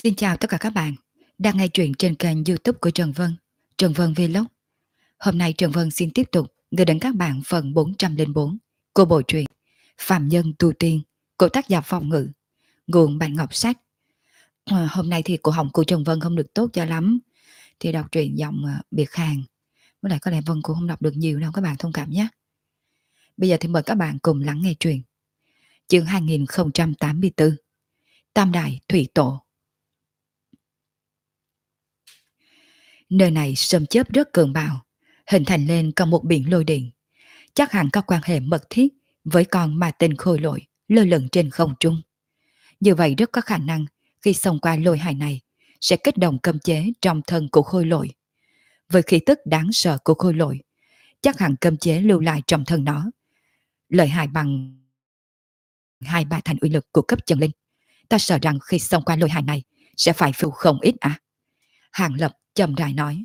Xin chào tất cả các bạn đang nghe truyện trên kênh YouTube của Trần Vân, Trần Vân Vlog. Hôm nay Trần Vân xin tiếp tục gửi đến các bạn phần 404 của bộ truyện Phàm Nhân Tu Tiên của tác giả Phong Ngự, nguồn Bạn Ngọc Sách. Hôm nay thì cổ họng của Trần Vân không được tốt cho lắm, thì đọc truyện giọng biệt khàn, với lại có lẽ Vân cũng không đọc được nhiều đâu, các bạn thông cảm nhé. Bây giờ thì mời các bạn cùng lắng nghe truyện. Chương 2084, Tam Đại Thủy Tổ. Nơi này sấm chớp rất cường bạo, hình thành lên cả một biển lôi điện. Chắc hẳn có quan hệ mật thiết với con ma tinh khôi lỗi lơ lửng trên không trung. Như vậy rất có khả năng khi xông qua lôi hải này sẽ kích động cấm chế trong thân của khôi lỗi. Với khí tức đáng sợ của khôi lỗi, chắc hẳn cấm chế lưu lại trong thân nó lợi hại bằng 2-3 thành uy lực của cấp chân linh. Ta sợ rằng khi xông qua lôi hải này sẽ phải phụ không ít à? Hàng Lập trầm rãi nói.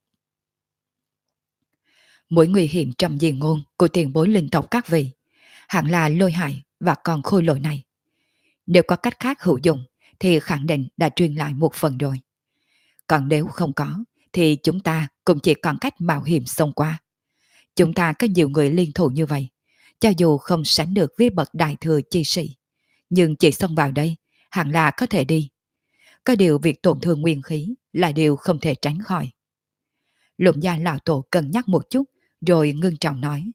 Mối nguy hiểm trong di ngôn của tiền bối linh tộc các vị hẳn là lôi hải và con khôi lỗi này. Nếu có cách khác hữu dụng thì khẳng định đã truyền lại một phần rồi. Còn nếu không có thì chúng ta cũng chỉ còn cách mạo hiểm xông qua. Chúng ta có nhiều người liên thủ như vậy, cho dù không sánh được với bậc đại thừa chi sĩ, nhưng chỉ xông vào đây hẳn là có thể đi. Có điều việc tổn thương nguyên khí là điều không thể tránh khỏi. Lục gia lão tổ cân nhắc một chút rồi ngưng trọng nói.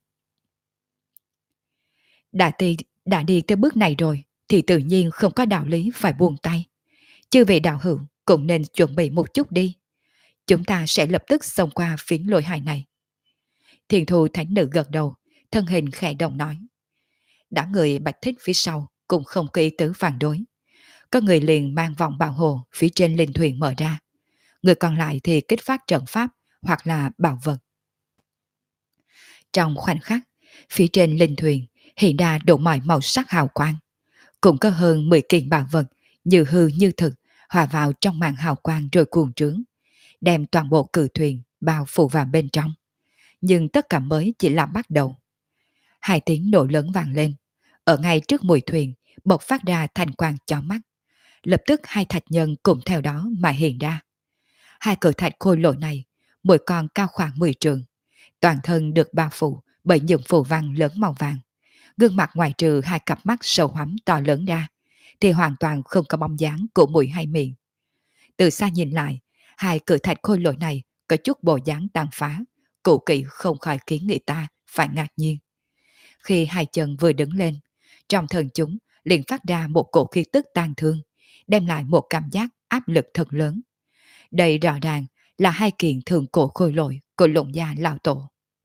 Đã đi tới bước này rồi thì tự nhiên không có đạo lý phải buông tay. Chư vị đạo hữu cũng nên chuẩn bị một chút đi. Chúng ta sẽ lập tức xông qua phiến lôi hải này. Thiền thù thánh nữ gật đầu, thân hình khẽ động nói. Đã người bạch thích phía sau cũng không có ý tứ phản đối. Có người liền mang vòng bảo hộ phía trên linh thuyền mở ra. Người còn lại thì kích phát trận pháp hoặc là bảo vật. Trong khoảnh khắc, phía trên linh thuyền hiện ra đủ mọi màu sắc hào quang. Cũng có hơn 10 kiện bảo vật như hư như thực hòa vào trong màn hào quang rồi cuồng trướng, đem toàn bộ cự thuyền bao phủ vào bên trong. Nhưng tất cả mới chỉ là bắt đầu. Hai tiếng nổ lớn vang lên. Ở ngay trước mũi thuyền bộc phát ra thanh quang chói mắt. Lập tức hai thạch nhân cùng theo đó mà hiện ra. Hai cự thạch khôi lỗi này, mỗi con cao khoảng 10 trượng, toàn thân được bao phủ bởi những phù văn lớn màu vàng. Gương mặt ngoài trừ hai cặp mắt sâu hoắm to lớn ra, thì hoàn toàn không có bóng dáng của mũi hay miệng. Từ xa nhìn lại, hai cự thạch khôi lỗi này có chút bộ dáng tàn phá, cụ kỵ không khỏi khiến người ta phải ngạc nhiên. Khi hai chân vừa đứng lên, trong thân chúng liền phát ra một cổ khí tức tàn thương, đem lại một cảm giác áp lực thật lớn. Đây rõ ràng là hai kiện thượng cổ khôi lỗi của Lục gia lão tổ.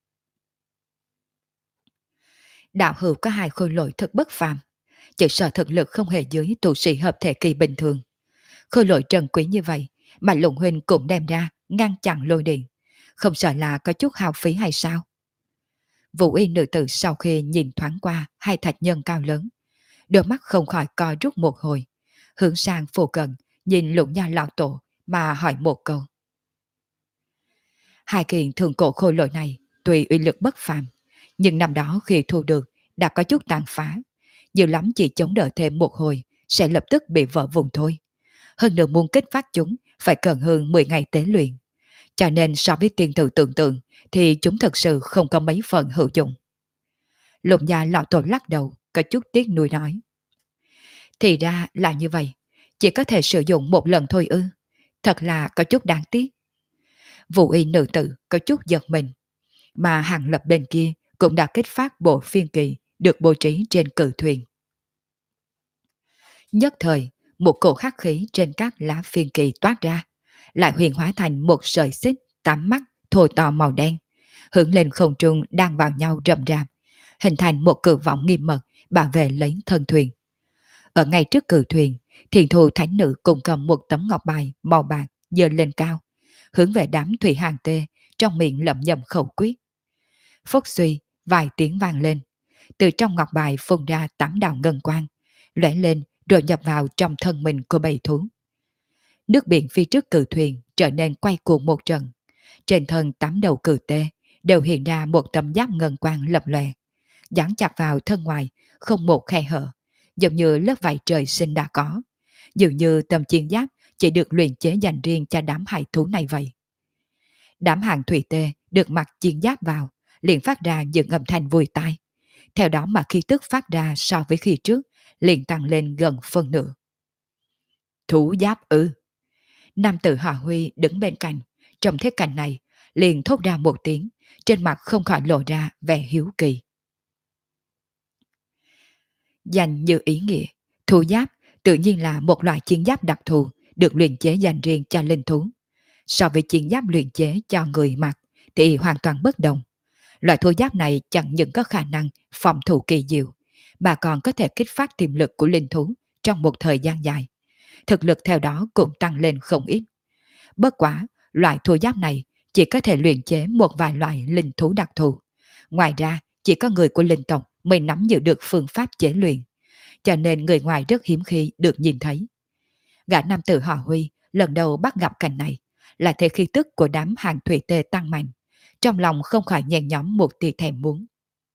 Đạo hữu có hai khôi lỗi thật bất phàm, chỉ sợ thực lực không hề dưới tu sĩ hợp thể kỳ bình thường. Khôi lỗi trần quý như vậy mà Lục huynh cũng đem ra ngăn chặn lôi điện, không sợ là có chút hao phí hay sao? Vũ y nữ tử sau khi nhìn thoáng qua hai thạch nhân cao lớn, đôi mắt không khỏi co rút một hồi, hướng sang phù cận nhìn Lục gia lão tổ mà hỏi một câu. Hai kiện thượng cổ khôi lỗi này tuy uy lực bất phàm, nhưng năm đó khi thu được đã có chút tàn phá, nhiều lắm chỉ chống đỡ thêm một hồi sẽ lập tức bị vỡ vùng thôi. Hơn nữa muốn kích phát chúng phải cần hơn 10 ngày tế luyện, cho nên so với tiên tử tưởng tượng thì chúng thật sự không có mấy phần hữu dụng. Lục gia lão tổ lắc đầu, có chút tiếc nuối nói. Thì ra là như vậy, chỉ có thể sử dụng một lần thôi ư? Thật là có chút đáng tiếc. Vũ y nữ tử có chút giật mình, mà Hàng Lập bên kia cũng đã kích phát bộ phiên kỳ được bố trí trên cự thuyền. Nhất thời, một cổ khắc khí trên các lá phiên kỳ toát ra, lại huyền hóa thành một sợi xích 8 mắt thô to màu đen, hướng lên không trung đang vào nhau rậm rạp, hình thành một cự vọng nghiêm mật bảo vệ lấy thân thuyền. Ở ngay trước cự thuyền, thiền thù thánh nữ cùng cầm một tấm ngọc bài màu bạc giơ lên cao, hướng về đám thủy hàng tê, trong miệng lẩm nhẩm khẩu quyết. Phốc suy, vài tiếng vang lên, từ trong ngọc bài phun ra 8 đạo ngân quang, lóe lên rồi nhập vào trong thân mình của bầy thú. Nước biển phía trước cự thuyền trở nên quay cuồng một trận. Trên thân 8 đầu cự tê đều hiện ra một tấm giáp ngân quang lập lòe, dán chặt vào thân ngoài, không một khe hở, giống như lớp vải trời sinh đã có. Dường như tấm chiến giáp chỉ được luyện chế dành riêng cho đám hải thú này vậy. Đám hàng thủy tê được mặc chiến giáp vào, liền phát ra những âm thanh vui tai. Theo đó mà khí tức phát ra so với khi trước, liền tăng lên gần phân nửa. Thú giáp ư? Nam tử họ Huy đứng bên cạnh, trong thế cảnh này, liền thốt ra một tiếng, trên mặt không khỏi lộ ra vẻ hiếu kỳ. Dành như ý nghĩa, thú giáp tự nhiên là một loại chiến giáp đặc thù được luyện chế dành riêng cho linh thú. So với chiến giáp luyện chế cho người mặc thì hoàn toàn bất đồng. Loại thú giáp này chẳng những có khả năng phòng thủ kỳ diệu, mà còn có thể kích phát tiềm lực của linh thú trong một thời gian dài. Thực lực theo đó cũng tăng lên không ít. Bất quá, loại thú giáp này chỉ có thể luyện chế một vài loại linh thú đặc thù. Ngoài ra, chỉ có người của linh tộc mới nắm giữ được phương pháp chế luyện, cho nên người ngoài rất hiếm khi được nhìn thấy. Gã nam tử họ Huy lần đầu bắt gặp cảnh này, là thấy khí tức của đám hàng thủy tê tăng mạnh, trong lòng không khỏi nhen nhóm một tia thèm muốn.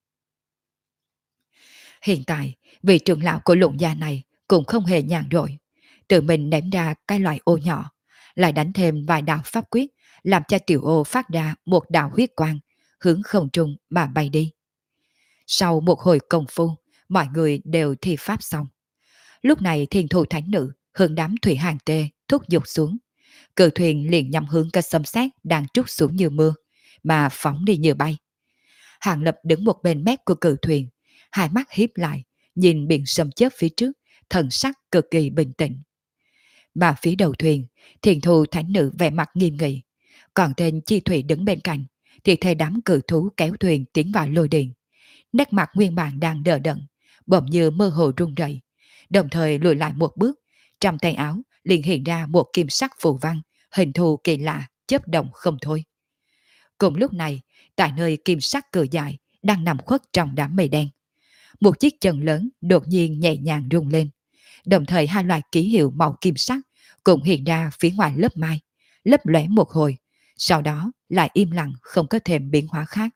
Hiện tại, vị trưởng lão của lụng gia này cũng không hề nhàn rỗi, tự mình ném ra cái loại ô nhỏ, lại đánh thêm vài đạo pháp quyết, làm cho tiểu ô phát ra một đạo huyết quang, hướng không trung mà bay đi. Sau một hồi công phu, mọi người đều thi pháp xong. Lúc này thiên thủ thánh nữ hướng đám thủy hàng tê thúc giục xuống. Cự thuyền liền nhắm hướng cái sấm sét đang trút xuống như mưa, mà phóng đi như bay. Hàng Lập đứng một bên mép của cự thuyền, hai mắt híp lại, nhìn biển sấm chớp phía trước, thần sắc cực kỳ bình tĩnh. Mà phía đầu thuyền, thiền thù thánh nữ vẻ mặt nghiêm nghị, còn tên chi thủy đứng bên cạnh, thì thấy đám cự thú kéo thuyền tiến vào lôi điện. Nét mặt nguyên bản đang đờ đẫn, bỗng như mơ hồ run rẩy, đồng thời lùi lại một bước, trong tay áo liền hiện ra một kim sắc phù văn, hình thù kỳ lạ, chớp động không thôi. Cùng lúc này, tại nơi kim sắc cự dài đang nằm khuất trong đám mây đen, một chiếc chân lớn đột nhiên nhẹ nhàng rung lên, đồng thời hai loại ký hiệu màu kim sắc cũng hiện ra phía ngoài lớp mai, lấp lóe một hồi, sau đó lại im lặng không có thêm biến hóa khác.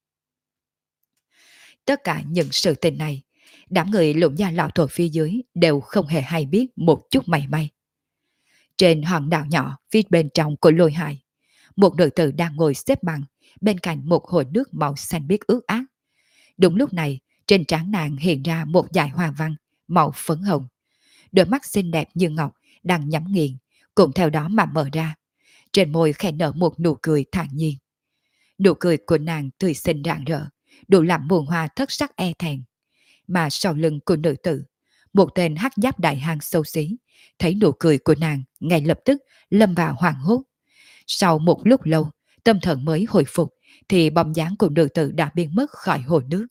Tất cả những sự tình này, đám người lũng gia lão tổ phía dưới đều không hề hay biết một chút mảy may. Trên hòn đảo nhỏ phía bên trong của lôi hải, một nữ tử đang ngồi xếp bằng bên cạnh một hồ nước màu xanh biếc ướt át. Đúng lúc này, trên trán nàng hiện ra một dải hoa văn màu phấn hồng. Đôi mắt xinh đẹp như ngọc đang nhắm nghiền, cũng theo đó mà mở ra. Trên môi khẽ nở một nụ cười thản nhiên. Nụ cười của nàng tươi xinh rạng rỡ, đủ làm muôn hoa thất sắc e thẹn. Mà sau lưng của nữ tử, một tên hắc giáp đại hang xấu xí, thấy nụ cười của nàng ngay lập tức lâm vào hoảng hốt. Sau một lúc lâu, tâm thần mới hồi phục, thì bóng dáng của nữ tử đã biến mất khỏi hồ nước.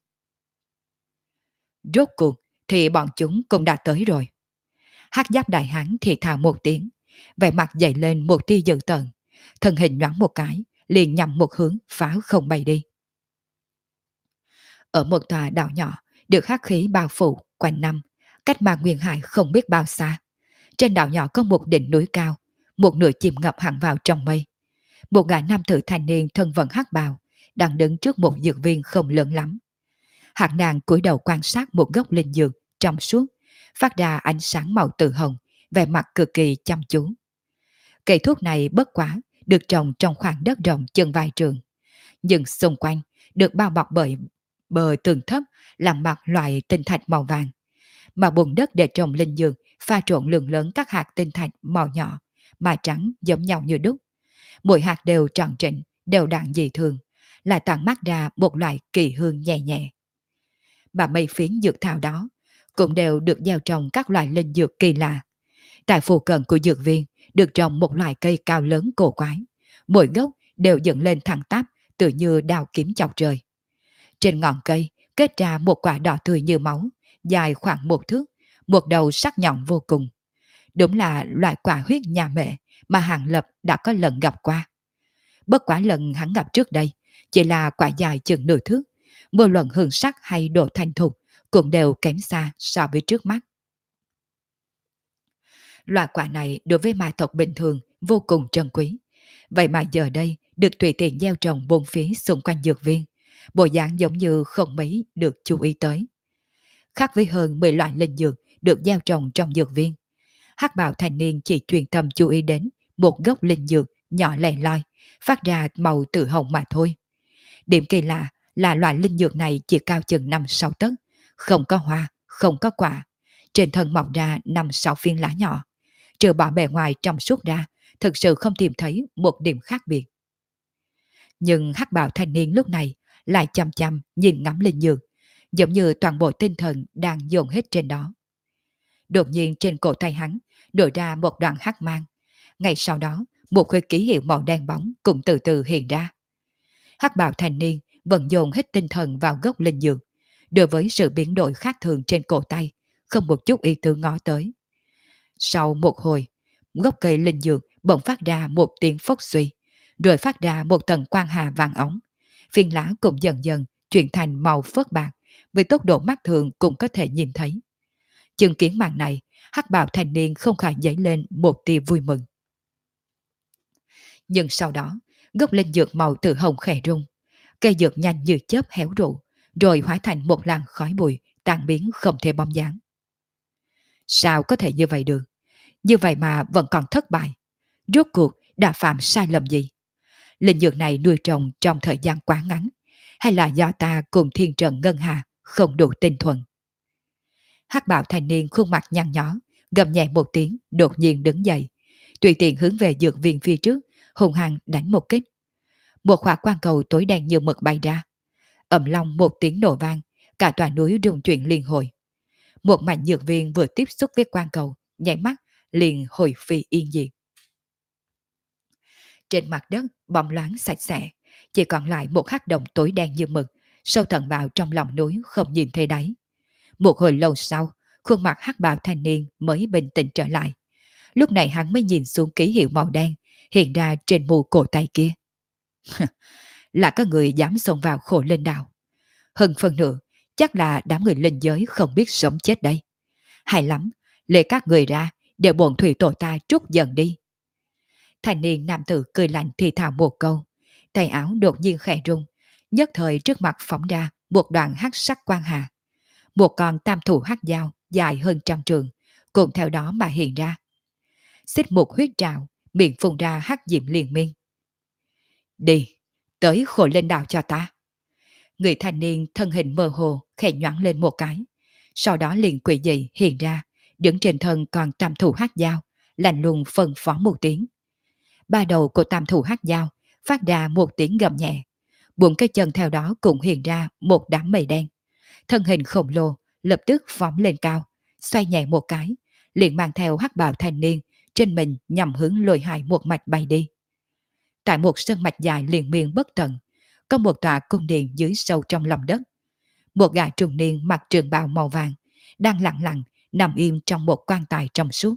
Rốt cuộc thì bọn chúng cũng đã tới rồi. Hắc giáp đại hán thì thào một tiếng, vẻ mặt dậy lên một tia dữ tợn, thân hình nhoáng một cái, liền nhằm một hướng phá không bay đi. Ở một tòa đảo nhỏ, được hắc khí bao phủ quanh năm, cách mà Nguyên Hải không biết bao xa. Trên đảo nhỏ có một đỉnh núi cao, một nửa chìm ngập hẳn vào trong mây. Một gã nam tử thanh niên thân vận hắc bào đang đứng trước một dược viên không lớn lắm. Hạng nàng cúi đầu quan sát một gốc linh dược trong suốt, phát ra ánh sáng màu tự hồng, vẻ mặt cực kỳ chăm chú. Cây thuốc này bất quá được trồng trong khoảng đất rộng chừng vài trường, nhưng xung quanh được bao bọc bởi bờ tường thấp làm mặt loại tinh thạch màu vàng, mà bùn đất để trồng linh dược pha trộn lượng lớn các hạt tinh thạch màu nhỏ mà trắng giống nhau như đúc. Mỗi hạt đều tròn trịnh, đều đặn dị thường, lại tản mát ra một loại kỳ hương nhẹ nhẹ. Mà mấy phiến dược thảo đó cũng đều được gieo trồng các loại linh dược kỳ lạ. Tại phụ cận của dược viên được trồng một loại cây cao lớn cổ quái, mỗi gốc đều dựng lên thẳng tắp, tự như đao kiếm chọc trời. Trên ngọn cây kết ra một quả đỏ tươi như máu, dài khoảng một thước, một đầu sắc nhọn vô cùng. Đúng là loại quả huyết nhà mẹ mà Hàng Lập đã có lần gặp qua. Bất quá lần hắn gặp trước đây chỉ là quả dài chừng nửa thước, vô luận hương sắc hay độ thanh thục cũng đều kém xa so với trước mắt. Loại quả này đối với ma tộc bình thường vô cùng trân quý, vậy mà giờ đây được tùy tiện gieo trồng bốn phía xung quanh dược viên, bộ dáng giống như không mấy được chú ý tới. Khác với hơn 10 loại linh dược được gieo trồng trong dược viên, Hắc bào thanh niên chỉ chuyên tâm chú ý đến một gốc linh dược nhỏ lẻ loi, phát ra màu tự hồng mà thôi. Điểm kỳ lạ là loại linh dược này chỉ cao chừng 5-6 tấc, không có hoa, không có quả. Trên thân mọc ra 5-6 viên lá nhỏ. Trừ bỏ bề ngoài trong suốt ra, thực sự không tìm thấy một điểm khác biệt. Nhưng hắc bào thanh niên lúc này lại chăm chăm nhìn ngắm linh dược, giống như toàn bộ tinh thần đang dồn hết trên đó. Đột nhiên trên cổ tay hắn đổi ra một đoạn hắc mang. Ngay sau đó, một khối ký hiệu màu đen bóng cũng từ từ hiện ra. Hắc bào thanh niên vẫn dồn hết tinh thần vào gốc linh dược. Đối với sự biến đổi khác thường trên cổ tay, không một chút ý tứ ngó tới. Sau một hồi, gốc cây linh dược bỗng phát ra một tiếng phốc suy, rồi phát ra một tầng quang hà vàng ống. Phiên lá cũng dần dần chuyển thành màu phớt bạc, với tốc độ mắt thường cũng có thể nhìn thấy. Chứng kiến màn này, hắc bào thanh niên không khỏi dấy lên một tia vui mừng. Nhưng sau đó, gốc linh dược màu tự hồng khẽ rung, cây dược nhanh như chớp héo rụ, rồi hóa thành một làn khói bụi tan biến không thể bóng dáng. Sao có thể như vậy được? Như vậy mà vẫn còn thất bại. Rốt cuộc đã phạm sai lầm gì? Linh dược này nuôi trồng trong thời gian quá ngắn, hay là do ta cùng thiên trần ngân hà không đủ tinh thuần? Hắc bào thanh niên khuôn mặt nhăn nhó, gầm nhẹ một tiếng, đột nhiên đứng dậy, tùy tiện hướng về dược viên phía trước, hùng hăng đánh một kích. Một hỏa quang cầu tối đen như mực bay ra, ầm long một tiếng nổ vang, cả tòa núi rung chuyển liên hồi. Một mảnh dược viên vừa tiếp xúc với quang cầu, nháy mắt liền hồi phi yên diệt. Trên mặt đất bóng loáng sạch sẽ, chỉ còn lại một hắc động tối đen như mực, sâu tận vào trong lòng núi không nhìn thấy đáy. Một hồi lâu sau, khuôn mặt hắc bào thanh niên mới bình tĩnh trở lại. Lúc này hắn mới nhìn xuống ký hiệu màu đen hiện ra trên mu cổ tay kia. Là có người dám xông vào khổ linh đạo. Hơn phần nữa, chắc là đám người linh giới không biết sống chết đây. Hay lắm, lệ các người ra, để bổn thủy tổ ta trút dần đi. Thành niên nam tử cười lạnh thì thào một câu, tay áo đột nhiên khẽ rung, nhất thời trước mặt phóng ra một đoạn hắc sắc quang hà. Một con tam thủ hắc dao dài hơn 100 trượng, cùng theo đó mà hiện ra. Xích một huyết trào, miệng phun ra hắc diệm liền miên. Đi, tới khổ lên đảo cho ta. Người thanh niên thân hình mơ hồ khẽ nhoáng lên một cái, sau đó liền quỷ dị hiện ra, đứng trên thân còn tam thủ hắc dao, lạnh lùng phân phó một tiếng. Ba đầu của tam thủ hắc dao phát ra một tiếng gầm nhẹ, bốn cái chân theo đó cũng hiện ra một đám mây đen. Thân hình khổng lồ lập tức phóng lên cao, xoay nhẹ một cái, liền mang theo hắc bào thanh niên trên mình nhằm hướng lôi hài một mạch bay đi. Tại một sơn mạch dài liền miên bất tận, có một tòa cung điện dưới sâu trong lòng đất. Một gã trung niên mặc trường bào màu vàng đang lặng lặng nằm im trong một quan tài trong suốt.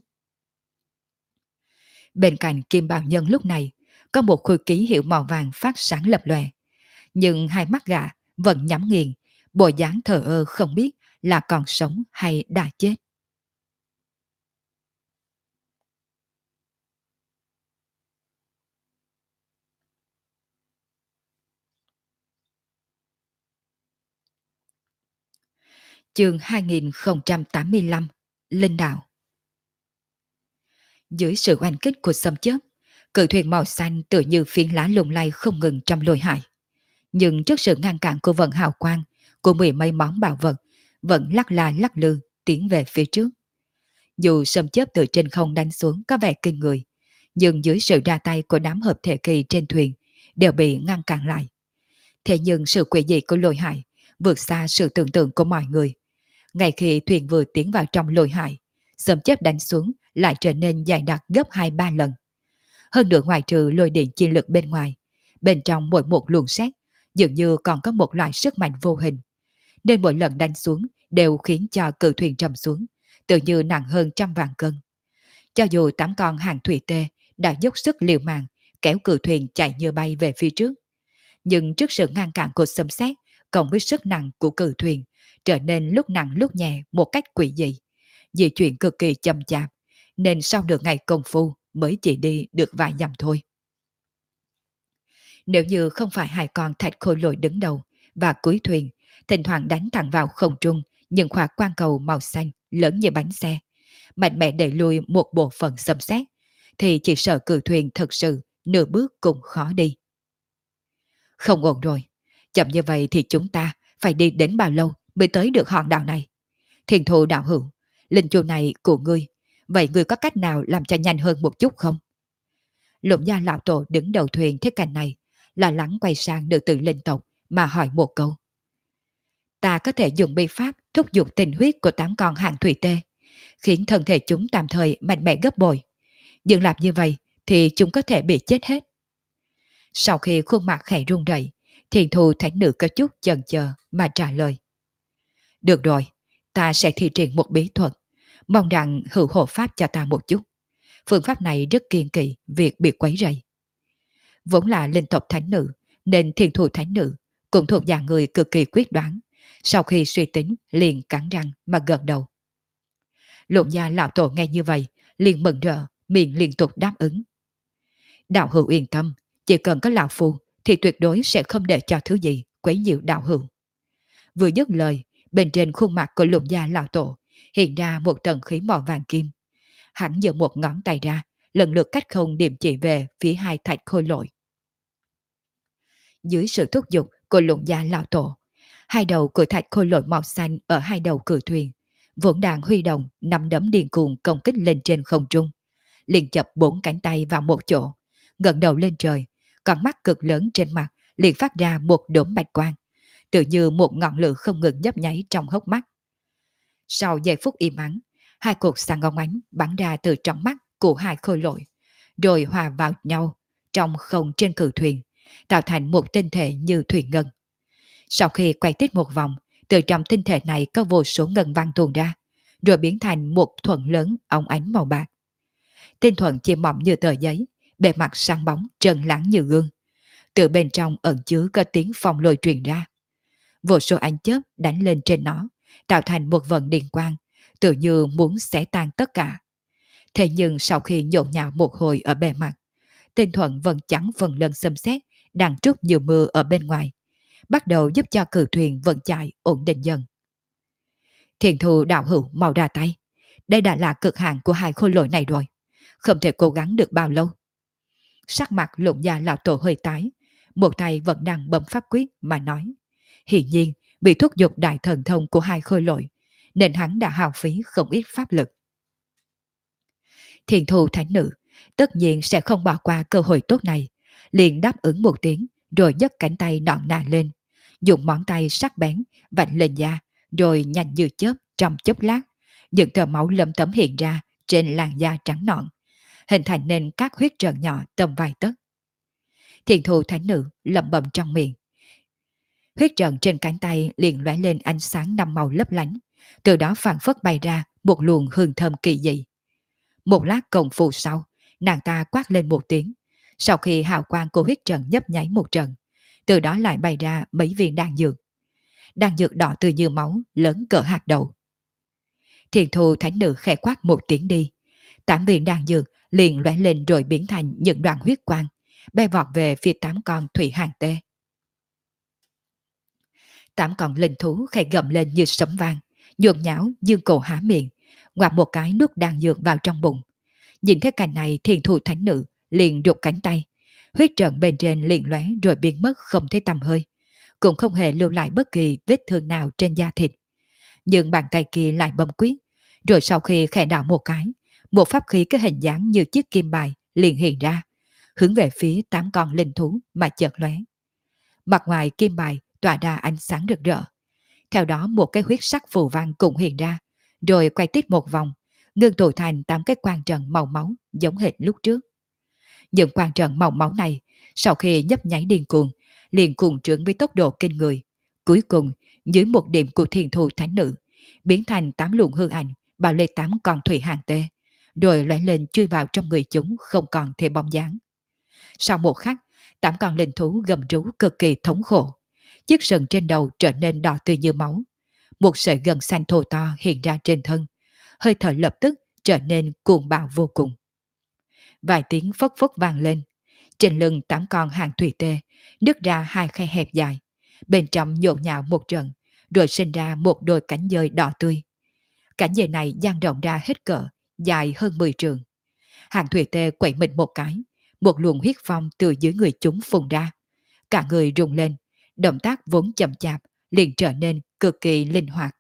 Bên cạnh kim bào nhân lúc này có một khối ký hiệu màu vàng phát sáng lập lòe, nhưng hai mắt gã vẫn nhắm nghiền, bộ dáng thờ ơ không biết là còn sống hay đã chết. Chương 2085, Linh Đạo. Dưới sự oanh kích của xâm chớp, cự thuyền màu xanh tựa như phiến lá lung lay không ngừng trong lôi hải. Nhưng trước sự ngăn cản của vận hào quang của mười mấy món bảo vật, vẫn lắc la lắc lư tiến về phía trước. Dù xâm chớp từ trên không đánh xuống có vẻ kinh người, nhưng dưới sự ra tay của đám hợp thể kỳ trên thuyền đều bị ngăn cản lại. Thế nhưng sự quỷ dị của lôi hải vượt xa sự tưởng tượng của mọi người. Ngay khi thuyền vừa tiến vào trong lôi hải, xâm chớp đánh xuống lại trở nên dày đặc gấp 2-3 lần. Hơn nữa ngoài trừ lôi điện chi lực bên ngoài, bên trong mỗi một luồng sét dường như còn có một loại sức mạnh vô hình, nên mỗi lần đánh xuống đều khiến cho cự thuyền trầm xuống, tự như nặng hơn 100 vạn cân. Cho dù 8 con hàng thủy tê đã dốc sức liều mạng kéo cự thuyền chạy như bay về phía trước, nhưng trước sự ngăn cản của xâm xét cộng với sức nặng của cự thuyền trở nên lúc nặng lúc nhẹ một cách quỷ dị, di chuyển cực kỳ chậm chạp, nên sau nửa ngày công phu mới chỉ đi được vài dặm thôi. Nếu như không phải hai con thạch khôi lỗi đứng đầu và cuối thuyền, thỉnh thoảng đánh thẳng vào không trung những quả quang cầu màu xanh lớn như bánh xe, mạnh mẽ đẩy lui một bộ phận xâm xét, thì chỉ sợ cử thuyền thật sự nửa bước cũng khó đi. Không ổn rồi, chậm như vậy thì chúng ta phải đi đến bao lâu mới tới được hòn đảo này? Thiền thụ đạo hữu, linh chu này của ngươi, vậy ngươi có cách nào làm cho nhanh hơn một chút không? Lục gia lão tổ đứng đầu thuyền thấy cảnh này, lo lắng quay sang nữ tử linh tộc mà hỏi một câu. Ta có thể dùng bi pháp thúc giục tình huyết của 8 con hàng thủy tê, khiến thân thể chúng tạm thời mạnh mẽ gấp bội. Nhưng làm như vậy thì chúng có thể bị chết hết. Sau khi khuôn mặt khẽ run rẩy, thiền thù thánh nữ có chút chần chờ mà trả lời. Được rồi, ta sẽ thi triển một bí thuật, mong rằng hữu hộ pháp cho ta một chút. Phương pháp này rất kiên kỵ việc bị quấy rầy. Vốn là linh tộc thánh nữ, nên thiền thù thánh nữ cũng thuộc dạng người cực kỳ quyết đoán. Sau khi suy tính, liền cắn răng mà gật đầu. Lộn gia lão tổ nghe như vậy, liền mừng rỡ, miệng liên tục đáp ứng. Đạo hữu yên tâm, chỉ cần có lão phu thì tuyệt đối sẽ không để cho thứ gì quấy nhiễu đạo hữu. Vừa dứt lời, bên trên khuôn mặt của lục gia lão tổ hiện ra một tầng khí màu vàng kim. Hắn giơ một ngón tay ra, lần lượt cách không điểm chỉ về phía hai thạch khôi lỗi. Dưới sự thúc giục của lục gia lão tổ, hai đầu của thạch khôi lỗi màu xanh ở hai đầu cửa thuyền vốn đang huy động nắm đấm điên cuồng công kích lên trên không trung, liền chập 4 cánh tay vào một chỗ, ngẩng đầu lên trời, con mắt cực lớn trên mặt liền phát ra một đốm bạch quang, tự như một ngọn lửa không ngừng nhấp nháy trong hốc mắt. Sau giây phút im ắng, hai cột sáng óng ánh bắn ra từ trong mắt của hai khôi lỗi, rồi hòa vào nhau trong không trên cự thuyền, tạo thành một tinh thể như thủy ngân. Sau khi quay tít một vòng, từ trong tinh thể này có vô số ngân văn tuôn ra, rồi biến thành một thuận lớn óng ánh màu bạc. Tinh thuận chỉ mỏng như tờ giấy, bề mặt sáng bóng trơn láng như gương. Từ bên trong ẩn chứa có tiếng phong lôi truyền ra. Vô số ánh chớp đánh lên trên nó, tạo thành một vần điện quang, tự như muốn xé tan tất cả. Thế nhưng sau khi nhộn nhạo một hồi ở bề mặt, tinh thuận vẫn chẳng phần lần xâm xét đang trút nhiều mưa ở bên ngoài, bắt đầu giúp cho cử thuyền vận chạy ổn định dần. Thiền thù đạo hữu mau ra tay, đây đã là cực hạn của hai khối lỗi này rồi, không thể cố gắng được bao lâu. Sắc mặt lụng gia lão tổ hơi tái, một tay vẫn đang bấm pháp quyết mà nói. Hiển nhiên bị thúc giục đại thần thông của hai khôi lỗi, nên hắn đã hao phí không ít pháp lực. Thiền thù thánh nữ tất nhiên sẽ không bỏ qua cơ hội tốt này, liền đáp ứng một tiếng, rồi nhấc cánh tay nọn nà lên, dùng ngón tay sắc bén vạch lên da, rồi nhanh như chớp trong chốc lát, những tờ máu lấm tấm hiện ra trên làn da trắng nõn, hình thành nên các huyết trợn nhỏ tầm vài tấc. Thiền thù thánh nữ lẩm bẩm trong miệng. Huyết trợn trên cánh tay liền lóe lên ánh sáng 5 màu lấp lánh, từ đó phảng phất bay ra một luồng hương thơm kỳ dị. Một lát công phu sau, nàng ta quát lên một tiếng, sau khi hào quang của huyết trận nhấp nháy một trận, từ đó lại bay ra mấy viên đan dược. Đan dược đỏ tươi như máu, lớn cỡ hạt đậu. Thiền thù thánh nữ khẽ quát một tiếng đi, 8 viên đan dược liền lóe lên rồi biến thành những đoàn huyết quang, bay vọt về phía 8 con thủy hàng tê. 8 con linh thú khẽ gầm lên như sấm vang, nhộn nhão dương cổ há miệng, ngoặt một cái nuốt đan dược vào trong bụng. Nhìn thấy cảnh này, thiền thù thánh nữ liền rụt cánh tay, huyết trận bên trên liền lóe rồi biến mất không thấy tăm hơi, cũng không hề lưu lại bất kỳ vết thương nào trên da thịt. Nhưng bàn tay kia lại bấm quyết, rồi sau khi khẽ đảo một cái, một pháp khí có hình dáng như chiếc kim bài liền hiện ra, hướng về phía 8 con linh thú mà chợt lóe. Mặt ngoài kim bài tỏa ra ánh sáng rực rỡ. Theo đó một cái huyết sắc phù văn cũng hiện ra, rồi quay tít một vòng, ngưng tụ thành 8 cái quang trận màu máu giống hệt lúc trước. Những quang trận màu máu này, sau khi nhấp nháy điên cuồng, liền cuồng trướng với tốc độ kinh người. Cuối cùng, dưới một điểm của thiền thù thánh nữ, biến thành 8 luồng hư ảnh, bao lấy 8 con thủy hàng tê, rồi lóe lên chui vào trong người chúng không còn thể bóng dáng. Sau một khắc, 8 con linh thú gầm rú cực kỳ thống khổ. Chiếc sừng trên đầu trở nên đỏ tươi như máu. Một sợi gân xanh thô to hiện ra trên thân. Hơi thở lập tức trở nên cuồng bạo vô cùng. Vài tiếng phốc phốc vang lên. Trên lưng 8 con hàng thủy tê nứt ra 2 khe hẹp dài. Bên trong nhộn nhạo một trận, rồi sinh ra một đôi cánh dơi đỏ tươi. Cánh dơi này dang rộng ra hết cỡ, dài hơn 10 trường. Hàng thủy tê quậy mình một cái, một luồng huyết phong từ dưới người chúng phun ra. Cả người rung lên, động tác vốn chậm chạp, liền trở nên cực kỳ linh hoạt.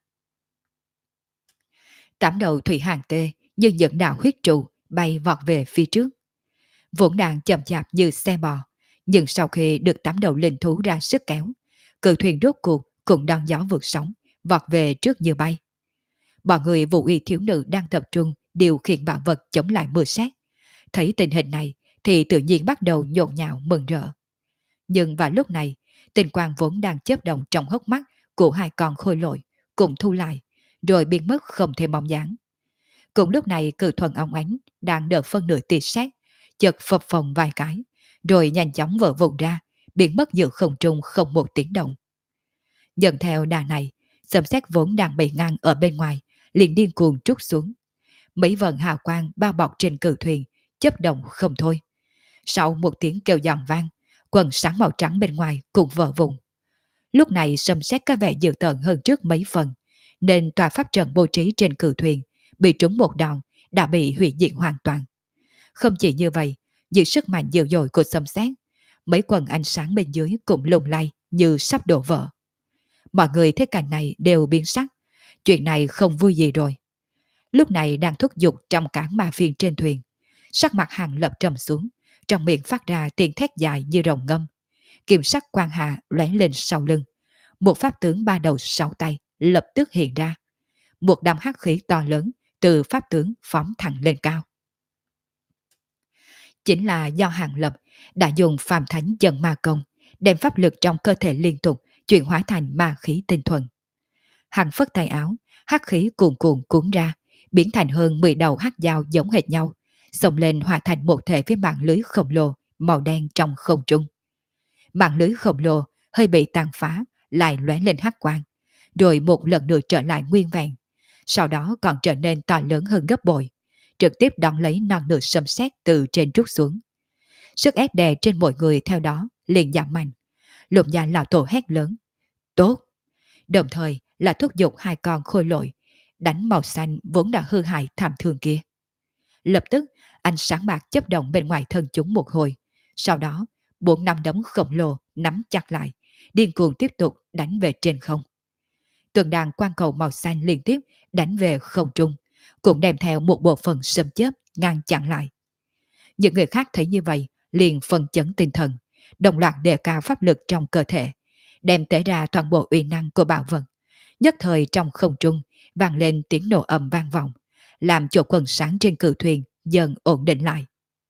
Tám đầu thủy hàng tê như những đạo huyết trụ bay vọt về phía trước. Vốn đang chậm chạp như xe bò, nhưng sau khi được tám đầu linh thú ra sức kéo, cự thuyền rốt cuộc cũng đón gió vượt sóng, vọt về trước như bay. Bọn người Vũ Y thiếu nữ đang tập trung điều khiển bảo vật chống lại mưa sét. Thấy tình hình này thì tự nhiên bắt đầu nhộn nhạo mừng rỡ. Nhưng vào lúc này, tình quang vốn đang chớp động trong hốc mắt của hai con khôi lội cũng thu lại, rồi biến mất không thêm bóng dáng. Cùng lúc này cự thuần óng ánh đang đỡ phân nửa tia sét, chợt phập phồng vài cái, rồi nhanh chóng vỡ vụn ra, biến mất giữa không trung không một tiếng động. Dần theo đà này, sấm sét vốn đang bị ngang ở bên ngoài, liền điên cuồng trút xuống. Mấy vần hào quang bao bọc trên cự thuyền, chớp động không thôi. Sau một tiếng kêu giòn vang, quần sáng màu trắng bên ngoài cũng vỡ vụn. Lúc này sấm sét có vẻ dữ tợn hơn trước mấy phần, nên tòa pháp trận bố trí trên cự thuyền bị trúng một đòn đã bị hủy diệt hoàn toàn. Không chỉ như vậy, dưới sức mạnh dữ dội của sấm sét, mấy quần ánh sáng bên dưới cũng lung lay như sắp đổ vỡ. Mọi người thấy cảnh này đều biến sắc, chuyện này không vui gì rồi. Lúc này đang thúc giục trong cảng ma phiền trên thuyền, sắc mặt Hàng Lập trầm xuống, trong miệng phát ra tiếng thét dài như rồng ngâm. Kiểm sắc quang hà lóe lên sau lưng, một pháp tướng ba đầu sáu tay lập tức hiện ra. Một đám hắc khí to lớn từ pháp tướng phóng thẳng lên cao. Chính là do Hàng Lập đã dùng phàm thánh dân ma công, đem pháp lực trong cơ thể liên tục chuyển hóa thành ma khí tinh thuần. Hàng phất tay áo, hắc khí cuồn cuộn cuốn ra, biến thành hơn 10 đầu hắc dao giống hệt nhau, xông lên hòa thành một thể với mạng lưới khổng lồ màu đen trong không trung. Mạng lưới khổng lồ hơi bị tàn phá, lại lóe lên hắc quang, rồi một lần nữa trở lại nguyên vẹn, sau đó còn trở nên to lớn hơn gấp bội, trực tiếp đón lấy non nửa sấm sét từ trên trút xuống. Sức ép đè trên mọi người theo đó liền giảm mạnh. Lục gia lão tổ hét lớn: "Tốt!" Đồng thời là thúc giục hai con khôi lội đánh màu xanh vốn đã hư hại thảm thương kia. Lập tức ánh sáng bạc chớp động bên ngoài thân chúng một hồi, sau đó bốn năm đấm khổng lồ nắm chặt lại, điên cuồng tiếp tục đánh về trên không. Từng đàn quang cầu màu xanh liên tiếp đánh về không trung, cũng đem theo một bộ phận sấm chớp ngăn chặn lại. Những người khác thấy như vậy liền phân chấn tinh thần, đồng loạt đề cao pháp lực trong cơ thể, đem tế ra toàn bộ uy năng của bảo vật. Nhất thời trong không trung vang lên tiếng nổ ầm vang vọng, làm cho quần sáng trên cự thuyền dần ổn định lại.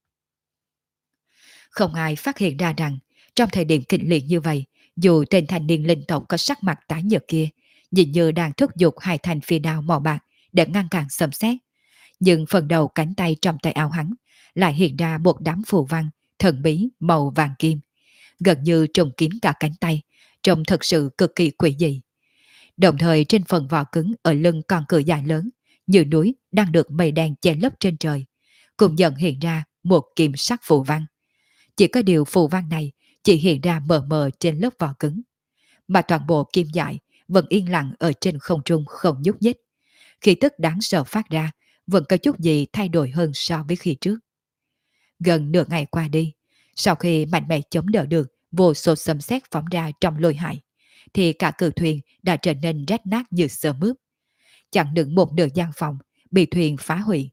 Không ai phát hiện ra rằng trong thời điểm kịch liệt như vậy, dù tên thanh niên linh tộc có sắc mặt tái nhợt kia nhìn như đang thúc giục hai thanh phi đao màu bạc để ngăn cản sấm sét, nhưng phần đầu cánh tay trong tay áo hắn lại hiện ra một đám phù văn thần bí màu vàng kim, gần như trùng kín cả cánh tay, trông thật sự cực kỳ quỷ dị. Đồng thời trên phần vỏ cứng ở lưng con cự dài lớn như núi đang được mây đen che lấp trên trời, cũng dần hiện ra một kim sắc phù văn. Chỉ có điều phù văn này chỉ hiện ra mờ mờ trên lớp vỏ cứng, mà toàn bộ kim dại vẫn yên lặng ở trên không trung không nhúc nhích. Khí tức đáng sợ phát ra vẫn có chút gì thay đổi hơn so với khi trước. Gần nửa ngày qua đi, sau khi mạnh mẽ chống đỡ được vô số sấm sét phóng ra trong lôi hải, thì cả cự thuyền đã trở nên rách nát như sơ mướp. Chẳng những một nửa gian phòng bị thuyền phá hủy.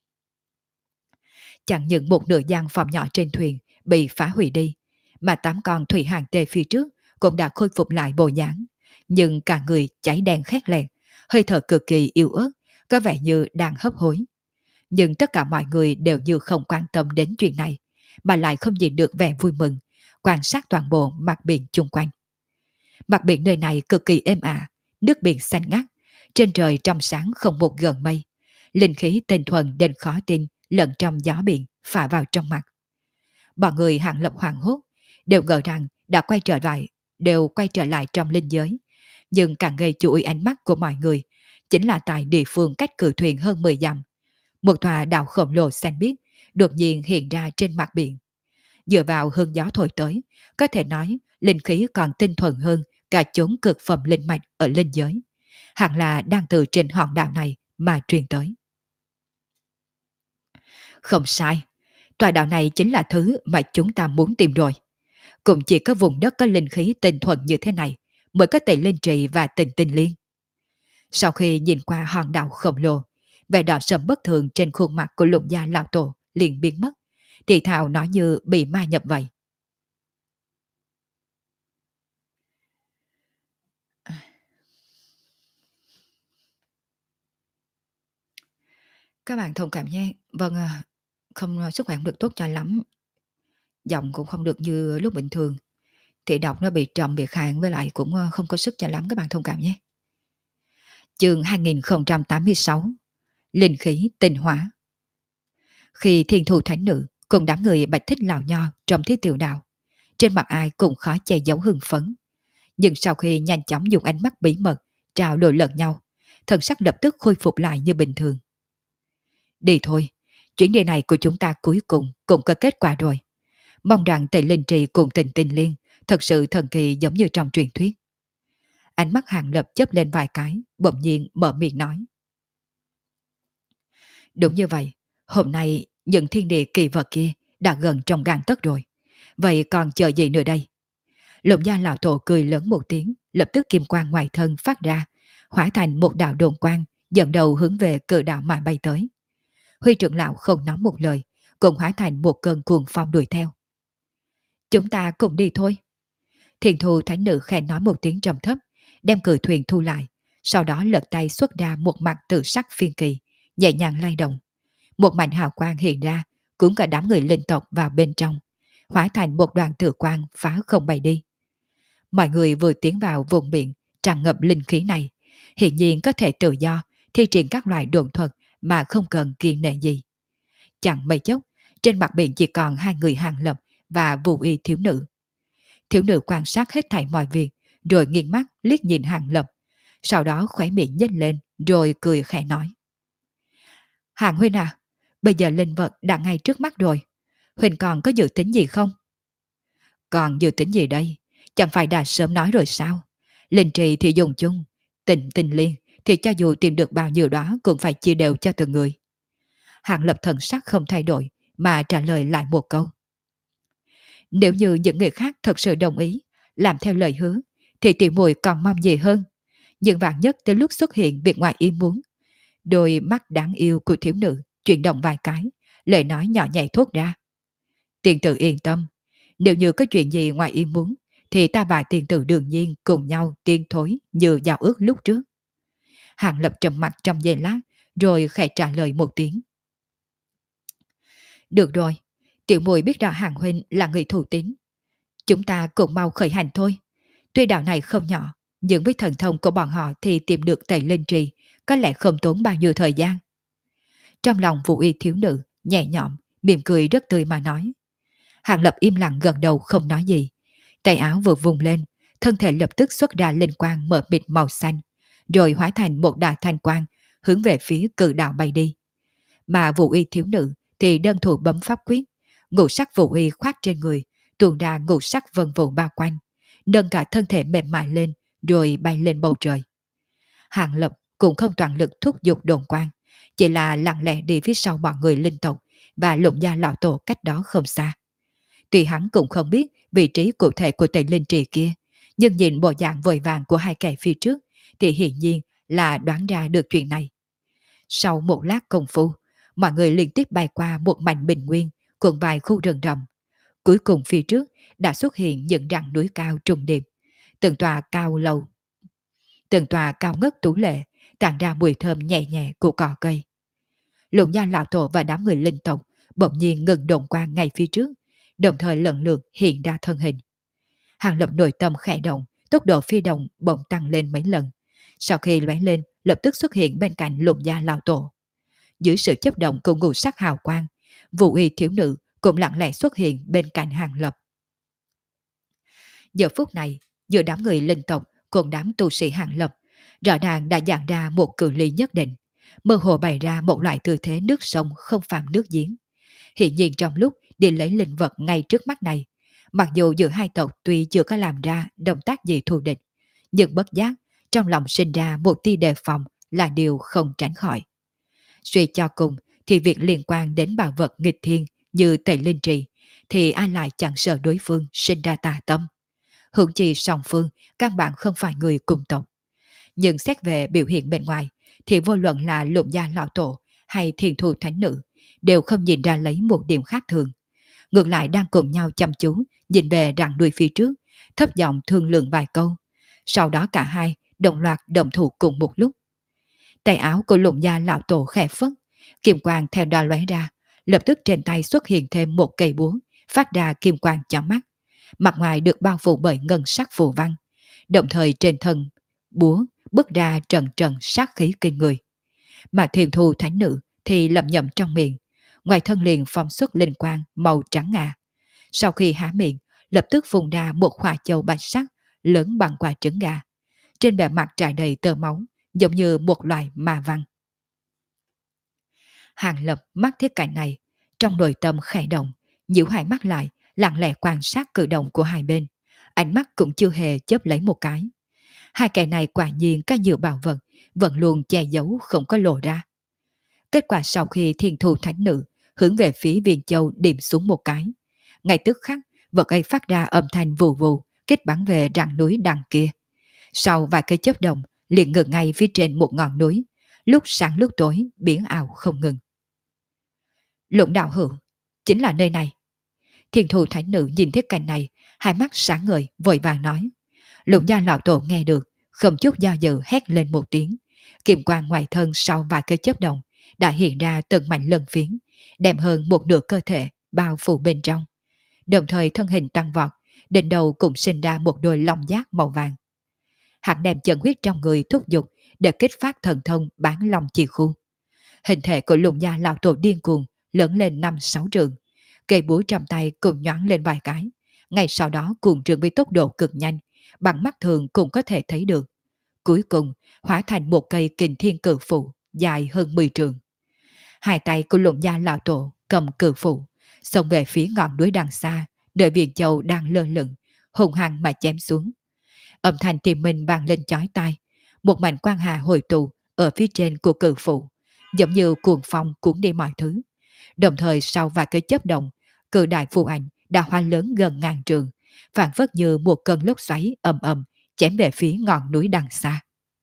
Chẳng những một nửa gian phòng nhỏ trên thuyền bị phá hủy đi, mà tám con thủy hàng tê phía trước cũng đã khôi phục lại bộ dáng, nhưng cả người cháy đen khét lẹt, hơi thở cực kỳ yếu ớt, có vẻ như đang hấp hối. Nhưng tất cả mọi người đều như không quan tâm đến chuyện này, mà lại không nhìn được vẻ vui mừng, quan sát toàn bộ mặt biển chung quanh. Mặt biển nơi này cực kỳ êm ả, nước biển xanh ngắt, trên trời trong sáng không một gợn mây, linh khí tinh thuần đến khó tin lẫn trong gió biển phả vào trong mặt. Bọn người Hàng Lập hoảng hốt, đều ngờ rằng đều quay trở lại trong linh giới, nhưng càng gây chú ý ánh mắt của mọi người chính là tại địa phương cách cự thuyền hơn 10 dặm. Một tòa đảo khổng lồ xanh biếc đột nhiên hiện ra trên mặt biển. Dựa vào hương gió thổi tới, có thể nói linh khí còn tinh thuần hơn cả chốn cực phẩm linh mạch ở linh giới. Hẳn là đang từ trên hòn đảo này mà truyền tới. Không sai, tòa đạo này chính là thứ mà chúng ta muốn tìm rồi. Cũng chỉ có vùng đất có linh khí tinh thuần như thế này mới có thể linh trì và tình tinh liên. Sau khi nhìn qua hòn đảo khổng lồ, vẻ đỏ sẫm bất thường trên khuôn mặt của lục gia lão tổ liền biến mất. Thì thào nói như bị ma nhập vậy. Các bạn thông cảm nhé. Vâng, không sức khỏe không được tốt cho lắm. Giọng cũng không được như lúc bình thường. Thì đọc nó bị trầm, bị khàn với lại cũng không có sức cho lắm, các bạn thông cảm nhé. Chương 2086, Linh khí tinh hóa. Khi thiên thù thánh nữ cùng đám người bạch thích lào nho trong thiết tiểu đạo, trên mặt ai cũng khó che giấu hưng phấn. Nhưng sau khi nhanh chóng dùng ánh mắt bí mật trao đổi lẫn nhau, thần sắc lập tức khôi phục lại như bình thường. Đi thôi, chuyến đi này của chúng ta cuối cùng cũng có kết quả rồi. Mong rằng Tề Linh Trì cùng Tình Tình Liên thật sự thần kỳ giống như trong truyền thuyết. Ánh mắt Hàng Lập chớp lên vài cái, bỗng nhiên mở miệng nói. Đúng như vậy, hôm nay những thiên địa kỳ vật kia đã gần trong gang tấc rồi. Vậy còn chờ gì nữa đây? Lục gia lão tổ cười lớn một tiếng, lập tức kim quang ngoài thân phát ra, hóa thành một đạo đồn quang, dẫn đầu hướng về cự đạo mà bay tới. Huy trưởng lão không nói một lời, cùng hóa thành một cơn cuồng phong đuổi theo. Chúng ta cùng đi thôi. Thiền thù thánh nữ khẽ nói một tiếng trầm thấp, đem cự thuyền thu lại, sau đó lật tay xuất ra một mặt tự sắc phiên kỳ, nhẹ nhàng lay động. Một mảnh hào quang hiện ra, cuốn cả đám người linh tộc vào bên trong, hóa thành một đoàn tử quang phá không bay đi. Mọi người vừa tiến vào vùng biển tràn ngập linh khí này, hiển nhiên có thể tự do thi triển các loại độn thuật mà không cần kiêng nệ gì. Chẳng mấy chốc, trên mặt biển chỉ còn hai người Hàng Lập và Vũ Y thiếu nữ. Thiếu nữ quan sát hết thảy mọi việc, rồi nghiêng mắt liếc nhìn Hàng Lập, sau đó khóe miệng nhếch lên, rồi cười khẽ nói: Hàng huynh à, bây giờ linh vật đã ngay trước mắt rồi, huynh còn có dự tính gì không? Còn dự tính gì đây? Chẳng phải đã sớm nói rồi sao? Linh trì thì dùng chung, tình tình liên thì cho dù tìm được bao nhiêu đó cũng phải chia đều cho từng người. Hàng Lập thần sắc không thay đổi mà trả lời lại một câu. Nếu như những người khác thật sự đồng ý làm theo lời hứa thì tiểu muội còn mong gì hơn. Nhưng vạn nhất tới lúc xuất hiện việc ngoài ý muốn, đôi mắt đáng yêu của thiếu nữ chuyển động vài cái, lời nói nhỏ nhẹ thốt ra. Tiên tử yên tâm, nếu như có chuyện gì ngoài ý muốn thì ta và tiên tử đương nhiên cùng nhau tiên thối như giao ước lúc trước. Hàng Lập trầm mặt trong giây lát, rồi khẽ trả lời một tiếng. Được rồi, tiểu muội biết rõ Hàng huynh là người thủ tín. Chúng ta cùng mau khởi hành thôi. Tuy đảo này không nhỏ, nhưng với thần thông của bọn họ thì tìm được Tề Linh Trì có lẽ không tốn bao nhiêu thời gian. Trong lòng Vũ Y thiếu nữ nhẹ nhõm, mỉm cười rất tươi mà nói. Hàng Lập im lặng gần đầu không nói gì. Tay áo vừa vùng lên, thân thể lập tức xuất ra linh quang mờ mịt màu xanh, rồi hóa thành một đạo thanh quang hướng về phía cự đạo bay đi. Mà Vũ Y thiếu nữ thì đơn thủ bấm pháp quyết, ngũ sắc Vũ Y khoác trên người, tuôn ra ngũ sắc vân vụ bao quanh, nâng cả thân thể mềm mại lên, rồi bay lên bầu trời. Hàng Lập cũng không toàn lực thúc giục đồn quang, chỉ là lặng lẽ đi phía sau bọn người linh tộc và Lục gia lão tổ cách đó không xa. Tuy hắn cũng không biết vị trí cụ thể của Tề Linh Trì kia, nhưng nhìn bộ dạng vội vàng của hai kẻ phía trước thì hiển nhiên là đoán ra được chuyện này. Sau một lát công phu, mọi người liên tiếp bay qua một mảnh bình nguyên cùng vài khu rừng rậm. Cuối cùng phía trước đã xuất hiện những rặng núi cao trùng điệp, từng tòa cao lầu, từng tòa cao ngất tú lệ, tản ra mùi thơm nhẹ nhẹ của cỏ cây. Lục gia lão tổ và đám người linh tộc bỗng nhiên ngừng đồn quang ngay phía trước, đồng thời lần lượt hiện ra thân hình. Hàng Lập nội tâm khẽ động, tốc độ phi động bỗng tăng lên mấy lần. Sau khi lóe lên, lập tức xuất hiện bên cạnh Lục gia lão tổ. Dưới sự chấp động của ngũ sắc hào quang, Vũ Y thiếu nữ cũng lặng lẽ xuất hiện bên cạnh Hàng Lập. Giờ phút này, giữa đám người linh tộc cùng đám tu sĩ Hàng Lập, rõ ràng đã dàn ra một cự ly nhất định, mơ hồ bày ra một loại tư thế nước sông không phạm nước giếng. Hiện nhiên trong lúc đi lấy linh vật ngay trước mắt này, mặc dù giữa hai tộc tuy chưa có làm ra động tác gì thù địch, nhưng bất giác trong lòng sinh ra một tia đề phòng là điều không tránh khỏi. Suy cho cùng thì việc liên quan đến bảo vật nghịch thiên như tẩy linh trì thì ai lại chẳng sợ đối phương sinh ra tà tâm. Hưởng chi song phương căn bản không phải người cùng tộc. Nhưng xét về biểu hiện bên ngoài thì vô luận là Lục gia lão tổ hay Thiền thu thánh nữ đều không nhìn ra lấy một điểm khác thường. Ngược lại đang cùng nhau chăm chú nhìn về rặng đuôi phía trước, thấp giọng thương lượng vài câu. Sau đó cả hai đồng loạt động thủ cùng một lúc. Tay áo của Lục gia lão tổ khẽ phất, kim quang theo đó lóe ra, lập tức trên tay xuất hiện thêm một cây búa, phát ra kim quang chói mắt. Mặt ngoài được bao phủ bởi ngân sắc phù văn, đồng thời trên thân búa bước ra trần trần sát khí kinh người. Mà Thiền thu thánh nữ thì lẩm nhẩm trong miệng, ngoài thân liền phóng xuất linh quang màu trắng ngà. Sau khi há miệng, lập tức phun ra một hỏa châu bạch sắc lớn bằng quả trứng gà. Trên bề mặt trải đầy tơ máu, giống như một loài ma văn. Hàng Lập mắt thấy cảnh này, trong nội tâm khẽ động, nhíu hai mắt lại, lặng lẽ quan sát cử động của hai bên. Ánh mắt cũng chưa hề chớp lấy một cái. Hai kẻ này quả nhiên có nhiều bảo vật, vẫn luôn che giấu không có lộ ra. Kết quả sau khi Thiên thu thánh nữ hướng về phía Viên Châu điểm xuống một cái, ngay tức khắc vật ấy phát ra âm thanh vù vù, kích bắn về rặng núi đằng kia. Sau vài cây chớp động, liền ngừng ngay phía trên một ngọn núi, lúc sáng lúc tối biến ảo không ngừng. Lũng đạo hữu, chính là nơi này. Thiên thu thánh nữ nhìn thấy cảnh này, hai mắt sáng ngời, vội vàng nói. Lũng gia lão tổ nghe được, không chút do dự hét lên một tiếng. Kiềm quang ngoài thân sau vài cây chớp động đã hiện ra từng mảnh lân phiến, đem hơn một nửa cơ thể bao phủ bên trong. Đồng thời thân hình tăng vọt, đỉnh đầu cũng sinh ra một đôi long giác màu vàng. Hắn đem chân huyết trong người thúc giục để kích phát thần thông bán long chi khu. Hình thể của Lũng gia lão tổ điên cuồng lớn lên 5-6 trượng, cây búa trong tay cùng nhoáng lên vài cái. Ngay sau đó cuồng trường với tốc độ cực nhanh, bằng mắt thường cũng có thể thấy được. Cuối cùng hóa thành một cây kình thiên cự phụ dài hơn 10 trượng. Hai tay của Lũng gia lão tổ cầm cự phụ, xông về phía ngọn núi đằng xa, nơi Viễn Châu đang lơ lửng, hùng hăng mà chém xuống. Âm thanh tìm mình vang lên chói tai, một mảnh quang hà hồi tụ ở phía trên của cự phụ, giống như cuồng phong cuốn đi mọi thứ. Đồng thời sau vài cái chớp động, cự đại phù ảnh đã hoa lớn gần ngàn trường, phản phất như một cơn lốc xoáy ầm ầm chém về phía ngọn núi đằng xa.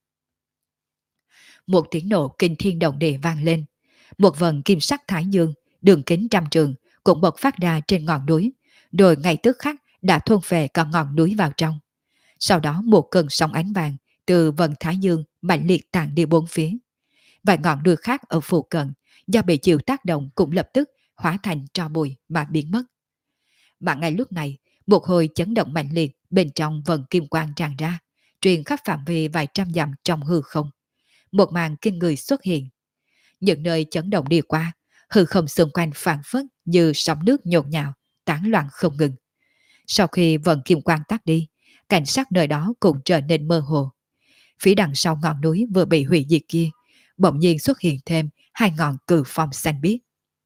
Một tiếng nổ kinh thiên động địa vang lên, một vần kim sắc thái dương đường kính 100 trường cũng bộc phát ra trên ngọn núi, rồi ngay tức khắc đã thôn phệ cả ngọn núi vào trong. Sau đó một cơn sóng ánh vàng từ vần thái dương mạnh liệt tàn đi bốn phía. Vài ngọn núi khác ở phụ cận do bị chịu tác động cũng lập tức hóa thành tro bụi mà biến mất. Mà ngay lúc này, một hồi chấn động mạnh liệt bên trong vần kim quang tràn ra, truyền khắp phạm vi vài trăm dặm trong hư không. Một màn kinh người xuất hiện. Những nơi chấn động đi qua, hư không xung quanh phản phất như sóng nước nhộn nhạo, tán loạn không ngừng. Sau khi vần kim quang tắt đi, cảnh sắc nơi đó cũng trở nên mơ hồ. Phía đằng sau ngọn núi vừa bị hủy diệt kia, bỗng nhiên xuất hiện thêm hai ngọn cự phong xanh biếc.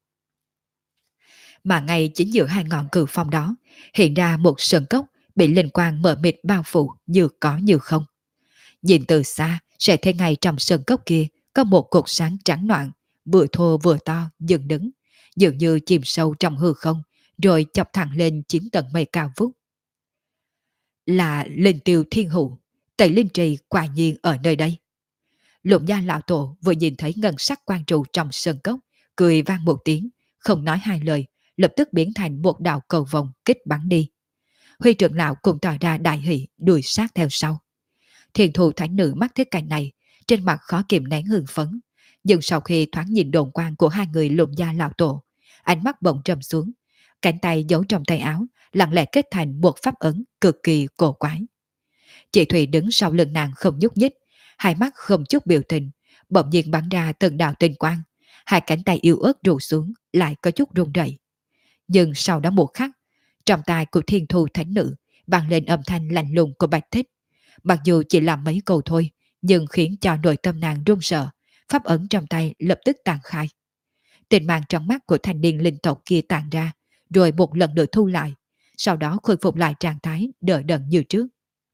Mà ngay chính giữa hai ngọn cự phong đó hiện ra một sơn cốc bị linh quang mờ mịt bao phủ như có như không. Nhìn từ xa sẽ thấy ngay trong sơn cốc kia có một cột sáng trắng noãn, vừa thô vừa to dựng đứng, dường như chìm sâu trong hư không, rồi chọc thẳng lên 9 tầng mây cao vút. Là linh tiêu thiên hữu, tẩy linh trì quả nhiên ở nơi đây. Lục gia lão tổ vừa nhìn thấy ngân sắc quang trụ trong sơn cốc, cười vang một tiếng, không nói hai lời, lập tức biến thành một đạo cầu vồng kích bắn đi. Huy trưởng lão cũng tỏ ra đại hỷ, đuổi sát theo sau. Thiền thù thánh nữ mắt thấy cảnh này, trên mặt khó kiềm nén hưng phấn, nhưng sau khi thoáng nhìn đồn quang của hai người Lục gia lão tổ, ánh mắt bỗng trầm xuống, cánh tay giấu trong tay áo, lặng lẽ kết thành một pháp ấn cực kỳ cổ quái. Chị Thủy đứng sau lưng nàng không nhúc nhích, hai mắt không chút biểu tình, bỗng nhiên bắn ra từng đạo tinh quang, hai cánh tay yếu ớt rủ xuống, lại có chút run rẩy. Nhưng sau đó một khắc, trong tai của Thiên Thu Thánh Nữ vang lên âm thanh lạnh lùng của Bạch Thích. Mặc dù chỉ là mấy câu thôi, nhưng khiến cho nội tâm nàng run sợ, pháp ấn trong tay lập tức tàn khai. Tình mang trong mắt của thanh niên linh tộc kia tàn ra, rồi một lần nữa thu lại, sau đó khôi phục lại trạng thái đỡ đẫn như trước.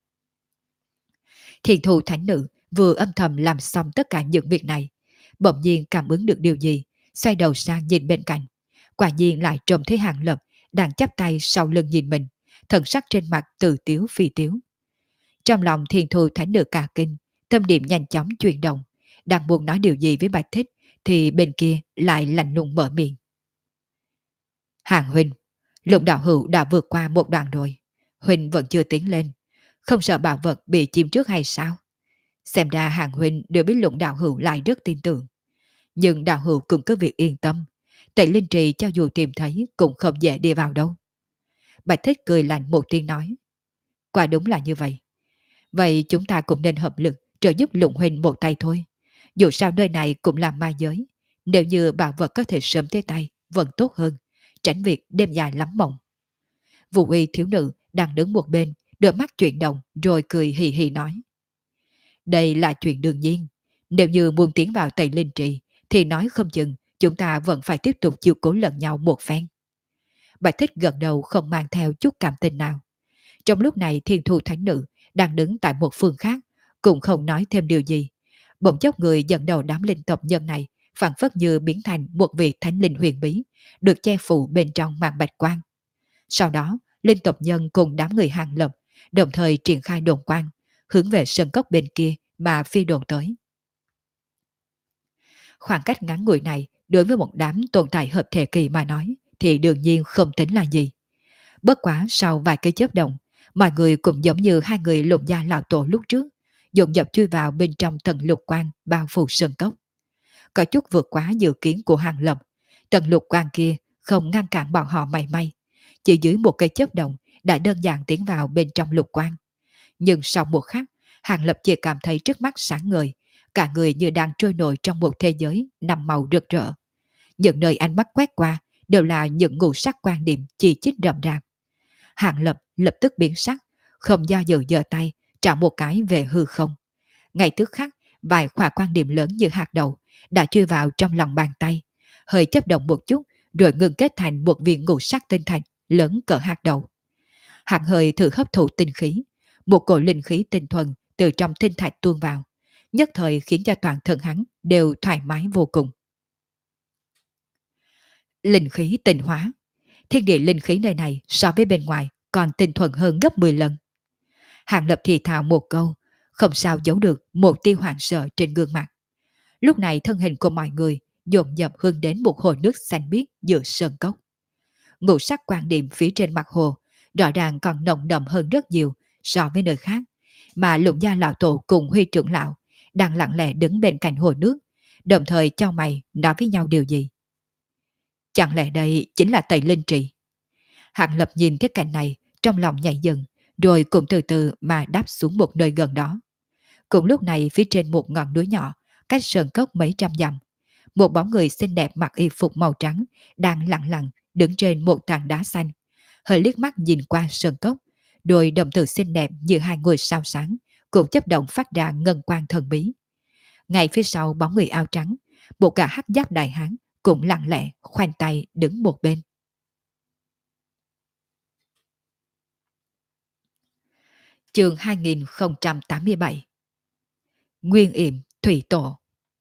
Thiên Thu Thánh Nữ vừa âm thầm làm xong tất cả những việc này, bỗng nhiên cảm ứng được điều gì, xoay đầu sang nhìn bên cạnh. Quả nhiên lại trông thấy Hàng Lập đang chắp tay sau lưng nhìn mình, thần sắc trên mặt từ tiếu phi tiếu. Trong lòng Thiên Thu Thánh Nữ cả kinh, tâm điểm nhanh chóng chuyển động, đang muốn nói điều gì với Bạch Thích thì bên kia lại lạnh lùng mở miệng. Hàng huynh, Lục đạo hữu đã vượt qua một đoạn rồi, huynh vẫn chưa tiến lên, không sợ bảo vật bị chìm trước hay sao? Xem ra Hàng huynh đều biết Lục đạo hữu lại rất tin tưởng, nhưng đạo hữu cũng cứ việc yên tâm, Tẩy Linh Trì cho dù tìm thấy cũng không dễ đi vào đâu. Bạch Thích cười lạnh một tiếng nói. Quả đúng là như vậy. Vậy chúng ta cũng nên hợp lực trợ giúp Lục huynh một tay thôi. Dù sao nơi này cũng là ma giới. Nếu như bảo vật có thể sớm tới tay, vẫn tốt hơn. Tránh việc đêm dài lắm mộng. Vũ uy thiếu nữ đang đứng một bên, đôi mắt chuyển động rồi cười hì hì nói. Đây là chuyện đương nhiên. Nếu như muốn tiến vào Tây Linh Trì, thì nói không chừng chúng ta vẫn phải tiếp tục chiều cố lẫn nhau một phen. Bạch Thích gật đầu không mang theo chút cảm tình nào. Trong lúc này Thiên Thu Thánh Nữ đang đứng tại một phương khác, cũng không nói thêm điều gì. Bỗng chốc người dẫn đầu đám linh tộc nhân này phản phất như biến thành một vị thánh linh huyền bí, được che phủ bên trong màn bạch quang. Sau đó, linh tộc nhân cùng đám người Hàng Lập đồng thời triển khai đồn quang, hướng về sân cốc bên kia mà phi đồn tới. Khoảng cách ngắn ngủi này đối với một đám tồn tại hợp thể kỳ mà nói thì đương nhiên không tính là gì. Bất quá sau vài cái chớp động, mọi người cũng giống như hai người lục gia lão tổ lúc trước, dồn dập chui vào bên trong tầng lục quang bao phủ sân cốc. Có chút vượt quá dự kiến của Hàng Lập, tầng lục quang kia không ngăn cản bọn họ mảy may, chỉ dưới một cây chớp động đã đơn giản tiến vào bên trong lục quang. Nhưng sau một khắc, Hàng Lập chỉ cảm thấy trước mắt sáng ngời, cả người như đang trôi nổi trong một thế giới năm màu rực rỡ. Những nơi ánh mắt quét qua đều là những ngũ sắc quan điểm chỉ chít rậm rạp. Hàng Lập lập tức biến sắc, không do dự giơ tay, trả một cái về hư không. Ngay tức khắc, vài khỏa quan điểm lớn như hạt đậu đã chui vào trong lòng bàn tay, hơi chấp động một chút rồi ngừng kết thành một viên ngũ sắc tinh thạch lớn cỡ hạt đậu. Hạng hơi thử hấp thụ tinh khí, một cổ linh khí tinh thuần từ trong tinh thạch tuôn vào, nhất thời khiến cho toàn thân hắn đều thoải mái vô cùng. Linh khí tinh hóa, thiên địa linh khí nơi này so với bên ngoài còn tinh thuần hơn gấp 10 lần. Hàng Lập thì thào một câu, không sao giấu được một tia hoảng sợ trên gương mặt. Lúc này thân hình của mọi người dồn dập hướng đến một hồ nước xanh biếc giữa sơn cốc. Ngũ sắc quan điểm phía trên mặt hồ rõ ràng còn nồng đậm hơn rất nhiều so với nơi khác, mà Lục gia lão tổ cùng Huy trưởng lão đang lặng lẽ đứng bên cạnh hồ nước, đồng thời chau mày nói với nhau điều gì. Chẳng lẽ đây chính là Tây Linh Trì? Hạng Lập nhìn cái cảnh này, trong lòng nhảy dựng, rồi cũng từ từ mà đáp xuống một nơi gần đó. Cùng lúc này phía trên một ngọn núi nhỏ, cách sơn cốc mấy trăm dặm, một bóng người xinh đẹp mặc y phục màu trắng đang lặng lặng đứng trên một tảng đá xanh, hơi liếc mắt nhìn qua sơn cốc, đôi đồng tử xinh đẹp như hai ngôi sao sáng cũng chấp động phát ra ngân quang thần bí. Ngay phía sau bóng người áo trắng, một gã hắc giáp đại hán cũng lặng lẽ khoanh tay đứng một bên. Chương 2087. Nguyên Yểm Thủy Tổ.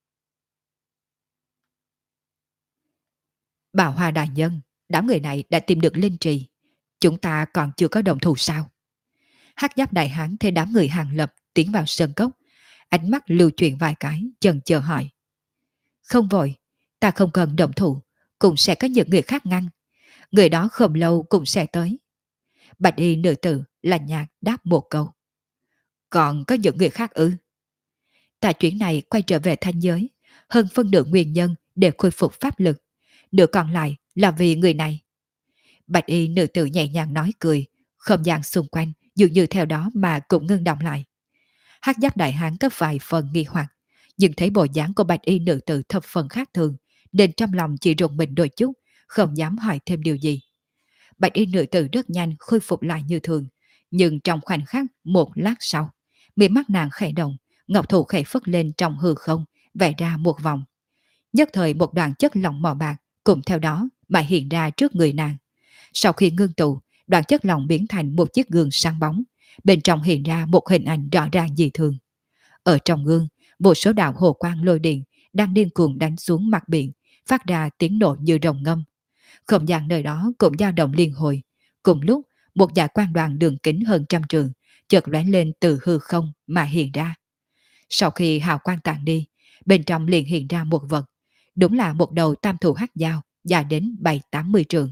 Bảo Hoa đại nhân, đám người này đã tìm được linh trì, chúng ta còn chưa có đồng thủ sao? Hắc giáp đại hán thấy đám người Hàng Lập tiến vào sơn cốc, ánh mắt lưu chuyển vài cái, chần chờ hỏi. Không vội, ta không cần động thủ, cũng sẽ có những người khác ngăn. Người đó không lâu cũng sẽ tới. Bạch y nữ tử lạnh nhạt đáp một câu. Còn có những người khác ư? Ta chuyến này quay trở về thanh giới, hơn phân nửa nguyên nhân để khôi phục pháp lực. Nửa còn lại là vì người này. Bạch y nữ tử nhẹ nhàng nói cười, không gian xung quanh dường như theo đó mà cũng ngưng động lại. Hắc giáp đại hán có vài phần nghi hoặc, nhưng thấy bộ dáng của bạch y nữ tử thập phần khác thường, nên trong lòng chỉ rùng mình đôi chút, không dám hỏi thêm điều gì. Bạch y nữ tử rất nhanh khôi phục lại như thường, nhưng trong khoảnh khắc một lát sau, mi mắt nàng khẽ động, ngọc thủ khẽ phất lên trong hư không, vẽ ra một vòng. Nhất thời một đoàn chất lỏng màu bạc cùng theo đó mà hiện ra trước người nàng. Sau khi ngưng tụ, đoàn chất lỏng biến thành một chiếc gương sáng bóng, bên trong hiện ra một hình ảnh rõ ràng dị thường. Ở trong gương, vô số đạo hồ quang lôi điện đang điên cuồng đánh xuống mặt biển, phát ra tiếng nổ như rồng ngâm. Không gian nơi đó cũng dao động liên hồi. Cùng lúc, một dạ quan đoàn đường kính hơn trăm trường, chợt lóe lên từ hư không mà hiện ra. Sau khi hào quang tàn đi, bên trong liền hiện ra một vật. Đúng là một đầu tam thủ hắc dao, dài đến 7-80 trường.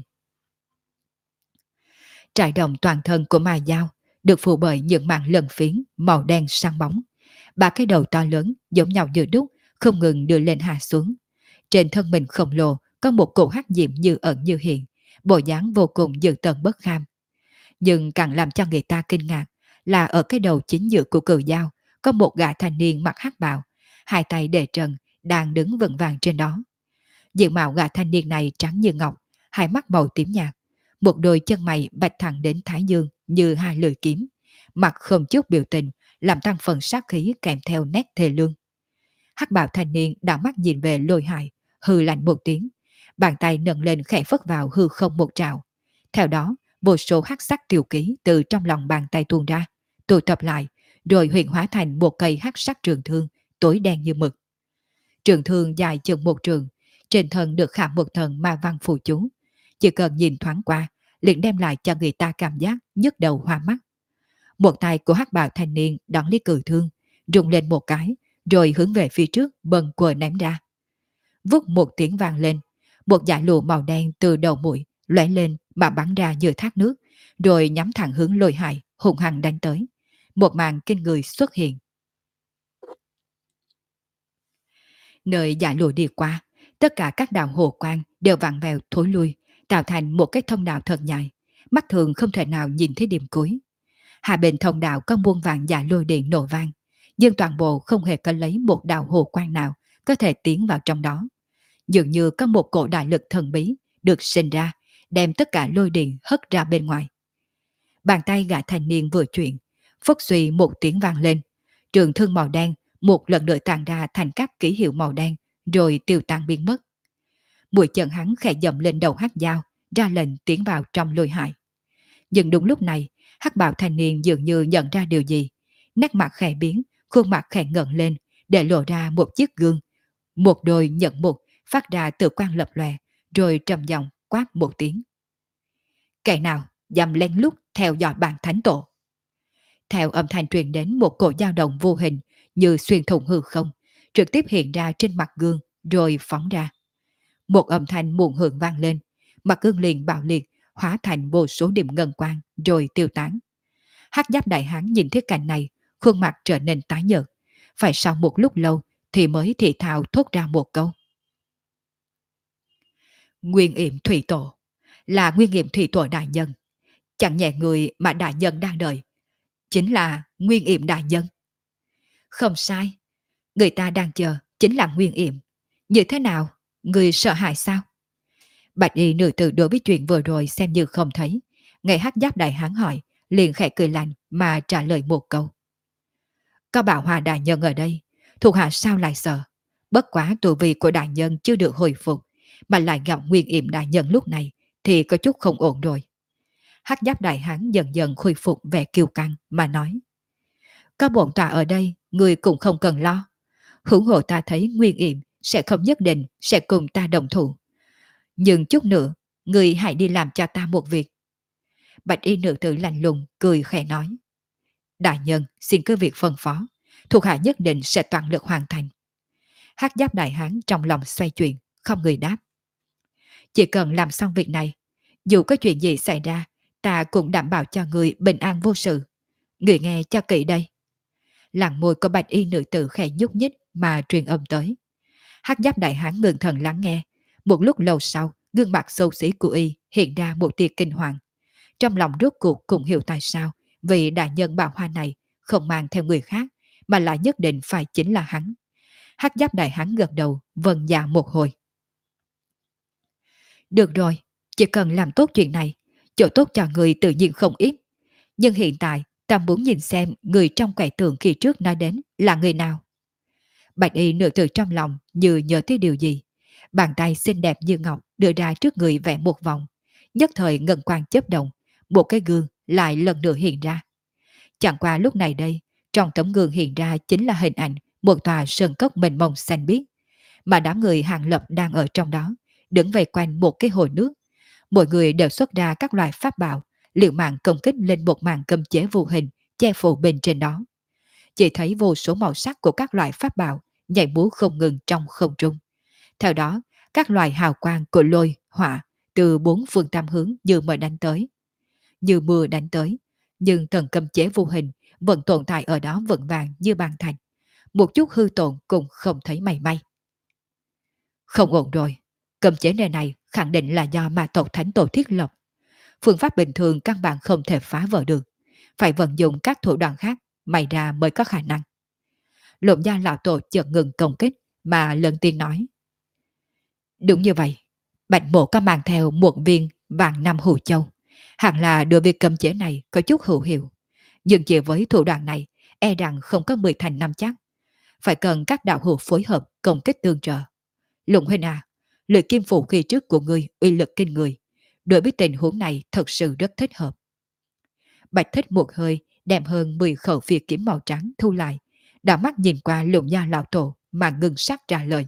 Trải đồng toàn thân của ma dao được phủ bởi những mảng lân phiến màu đen sáng bóng. Ba cái đầu to lớn giống nhau như đúc, không ngừng đưa lên hạ xuống. Trên thân mình khổng lồ có một cổ hắc diệm như ẩn như hiện, bộ dáng vô cùng dữ tợn bất kham. Nhưng càng làm cho người ta kinh ngạc là ở cái đầu chính giữa của cự dao có một gã thanh niên mặc hắc bào, hai tay để trần, đang đứng vững vàng trên đó. Diện mạo gã thanh niên này trắng như ngọc, hai mắt màu tím nhạt, một đôi chân mày bạch thẳng đến thái dương như hai lưỡi kiếm, mặt không chút biểu tình, làm tăng phần sát khí kèm theo nét thê lương. Hắc bào thanh niên đảo mắt nhìn về Lôi Hải, hừ lạnh một tiếng, bàn tay nâng lên khẽ phất vào hư không một trào. Theo đó, vô số hắc sắc tiêu ký từ trong lòng bàn tay tuôn ra, tụ tập lại, rồi huyện hóa thành một cây hắc sắc trường thương, tối đen như mực. Trường thương dài chừng một trường, trên thân được khảm một thần ma văn phù chú. Chỉ cần nhìn thoáng qua, liền đem lại cho người ta cảm giác nhức đầu hoa mắt. Một tay của hắc bào thanh niên đón lấy cự thương, rung lên một cái, rồi hướng về phía trước bần quờ ném ra. Vút một tiếng vang lên, một dải lụa màu đen từ đầu mũi lóe lên mà bắn ra như thác nước, rồi nhắm thẳng hướng Lôi Hải hùng hăng đánh tới. Một màn kinh người xuất hiện. Nơi dải lụa đi qua, tất cả các đạo hồ quang đều vặn vẹo thối lui, tạo thành một cái thông đạo thật dài, mắt thường không thể nào nhìn thấy điểm cuối. Hai bên thông đạo có muôn vàng dải lôi điện nổ vang, nhưng toàn bộ không hề có lấy một đạo hồ quang nào có thể tiến vào trong đó. Dường như có một cổ đại lực thần bí được sinh ra, đem tất cả lôi điện hất ra bên ngoài. Bàn tay gã thanh niên vừa chuyển, phốc suy một tiếng vang lên, trường thương màu đen một lần nữa tàn ra thành các ký hiệu màu đen, rồi tiêu tan biến mất. Mũi chân hắn khẽ dậm lên đầu hắc dao, ra lệnh tiến vào trong Lôi Hải. Nhưng đúng lúc này, hắc bào thanh niên dường như nhận ra điều gì, nét mặt khẽ biến, khuôn mặt khẽ ngẩng lên, để lộ ra một chiếc gương, một đôi nhẫn mục phát ra từ quang lập lòe, rồi trầm giọng quát một tiếng. Kẻ nào dám lén lút theo dõi bàn thánh tổ? Theo âm thanh truyền đến một cổ dao động vô hình như xuyên thủng hư không, trực tiếp hiện ra trên mặt gương rồi phóng ra. Một âm thanh muộn hưởng vang lên, mặt gương liền bạo liệt, hóa thành vô số điểm ngân quang rồi tiêu tán. Hắc giáp đại hán nhìn thấy cảnh này, khuôn mặt trở nên tái nhợt. Phải sau một lúc lâu thì mới thì thào thốt ra một câu. Nguyên yểm thủy tổ, là nguyên yểm thủy tổ đại nhân. Chẳng nhẹ người mà đại nhân đang đợi, chính là nguyên yểm đại nhân. Không sai, người ta đang chờ chính là nguyên yểm. Như thế nào, người sợ hãi sao? Bạch y nữ tử đối với chuyện vừa rồi xem như không thấy. Ngày hắc giáp đại hán hỏi, liền khẽ cười lạnh mà trả lời một câu. Có bảo hòa đại nhân ở đây, thuộc hạ sao lại sợ? Bất quá tu vi của đại nhân chưa được hồi phục, mà lại gặp nguyên yểm đại nhân lúc này thì có chút không ổn rồi. Hắc giáp đại hán dần dần khôi phục vẻ kiêu căng mà nói. Có bổn tọa ở đây, người cũng không cần lo. Huống hồ ta thấy nguyên yểm sẽ không nhất định sẽ cùng ta đồng thủ. Nhưng chút nữa, người hãy đi làm cho ta một việc. Bạch y nữ tử lạnh lùng cười khẽ nói. Đại nhân xin cứ việc phân phó, thuộc hạ nhất định sẽ toàn lực hoàn thành. Hắc giáp đại hán trong lòng xoay chuyển, không người đáp. Chỉ cần làm xong việc này, dù có chuyện gì xảy ra, ta cũng đảm bảo cho người bình an vô sự. Người nghe cho kỹ đây. Làn môi của bạch y nữ tử khẽ nhúc nhích mà truyền âm tới. Hắc giáp đại hán ngừng thần lắng nghe. Một lúc lâu sau, gương mặt xấu xí của y hiện ra một tia kinh hoàng. Trong lòng rốt cuộc cũng hiểu tại sao vị đại nhân bảo hoa này không mang theo người khác, mà lại nhất định phải chính là hắn. Hắc giáp đại hán gật đầu, vâng dạ một hồi. Được rồi, chỉ cần làm tốt chuyện này, chỗ tốt cho người tự nhiên không ít. Nhưng hiện tại, ta muốn nhìn xem người trong quẻ tượng kỳ trước nói đến là người nào. Bạch y nửa từ trong lòng như nhớ tới điều gì. Bàn tay xinh đẹp như ngọc đưa ra trước người vẽ một vòng. Nhất thời ngân quang chớp động, một cái gương lại lần nữa hiện ra. Chẳng qua lúc này đây, trong tấm gương hiện ra chính là hình ảnh một tòa sơn cốc mênh mông xanh biếc. mà đám người Hàng Lập đang ở trong đó, đứng vây quanh một cái hồ nước. Mỗi người đều xuất ra các loại pháp bảo, liều mạng công kích lên một màn cấm chế vô hình, che phủ bên trên đó. Chỉ thấy vô số màu sắc của các loại pháp bảo nhảy múa không ngừng trong không trung. Theo đó, các loại hào quang của lôi, hỏa từ bốn phương tám hướng như mưa đánh tới. Như mưa đánh tới, nhưng thần cấm chế vô hình vẫn tồn tại ở đó vững vàng như bàn thạch. Một chút hư tổn cũng không thấy mảy may. Không ổn rồi, cấm chế này khẳng định là do ma tộc thánh tổ thiết lập. Phương pháp bình thường căn bản không thể phá vỡ được, phải vận dụng các thủ đoạn khác mày ra mới có khả năng. Lộn gia lão tổ chợt ngừng công kích mà lần tiên nói. Đúng như vậy, Bạch Mộ có mang theo một viên vàng năm hủ châu. Hẳn là đối với cấm chế này có chút hữu hiệu. Nhưng chỉ với thủ đoạn này, e rằng không có 10 thành năm chắc. Phải cần các đạo hữu phối hợp công kích tương trợ. Lục huynh à, lưỡi kim phủ khi trước của ngươi uy lực kinh người. Đối với tình huống này thật sự rất thích hợp. Bạch thích một hơi, đem hơn 10 khẩu phi kiếm màu trắng thu lại. Đảo mắt nhìn qua lục gia lão tổ mà ngưng sắc trả lời.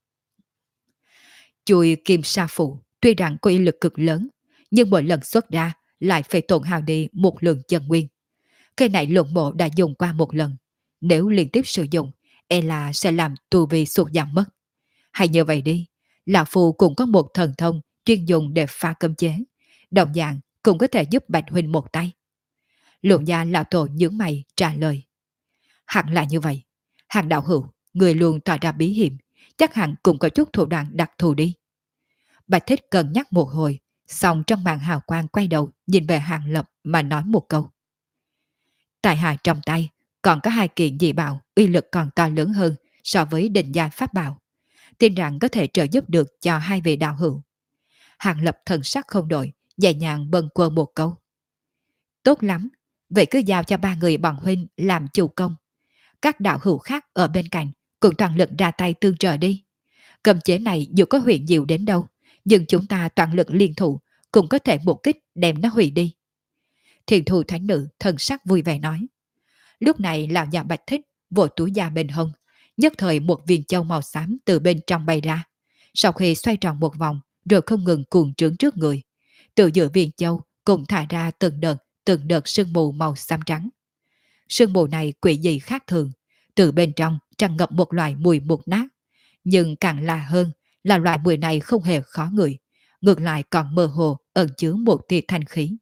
Chùi kim sa phụ tuy rằng có uy lực cực lớn, nhưng mỗi lần xuất ra lại phải tổn hao đi một lượng chân nguyên. Cây này lục mộ đã dùng qua một lần. Nếu liên tiếp sử dụng, e là sẽ làm tu vi sụt giảm mất. Hay như vậy đi, Lão Phu cũng có một thần thông chuyên dùng để phá cấm chế. Đồng dạng cũng có thể giúp Bạch Huynh một tay. Luận gia lão tổ nhướng mày trả lời. Hẳn là như vậy. Hàng đạo hữu, người luôn tỏ ra bí hiểm, chắc hẳn cũng có chút thủ đoạn đặc thù đi. Bạch Thích cân nhắc một hồi, xong trong màn hào quang quay đầu nhìn về Hàng Lập mà nói một câu. Tại hạ trong tay còn có hai kiện dị bảo uy lực còn to lớn hơn so với định gia pháp bảo, tin rằng có thể trợ giúp được cho hai vị đạo hữu. Hàng Lập thần sắc không đổi, nhẹ nhàng bâng quơ một câu. Tốt lắm, vậy cứ giao cho ba người bọn huynh làm chủ công. Các đạo hữu khác ở bên cạnh cũng toàn lực ra tay tương trợ đi. Cấm chế này dù có huyền diệu đến đâu, nhưng chúng ta toàn lực liên thủ cũng có thể một kích đem nó hủy đi. Thiền thù thánh nữ thần sắc vui vẻ nói. Lúc này lão già Bạch Thích vội túi da bên hông, nhất thời một viên châu màu xám từ bên trong bay ra. Sau khi xoay tròn một vòng, rồi không ngừng cuồng trướng trước người. Từ giữa viên châu cùng thả ra từng đợt sương mù màu xám trắng. Sương mù này quỷ dị khác thường, từ bên trong tràn ngập một loại mùi mục nát. Nhưng càng lạ hơn là loại mùi này không hề khó ngửi, ngược lại còn mơ hồ ẩn chứa một tia thanh khí.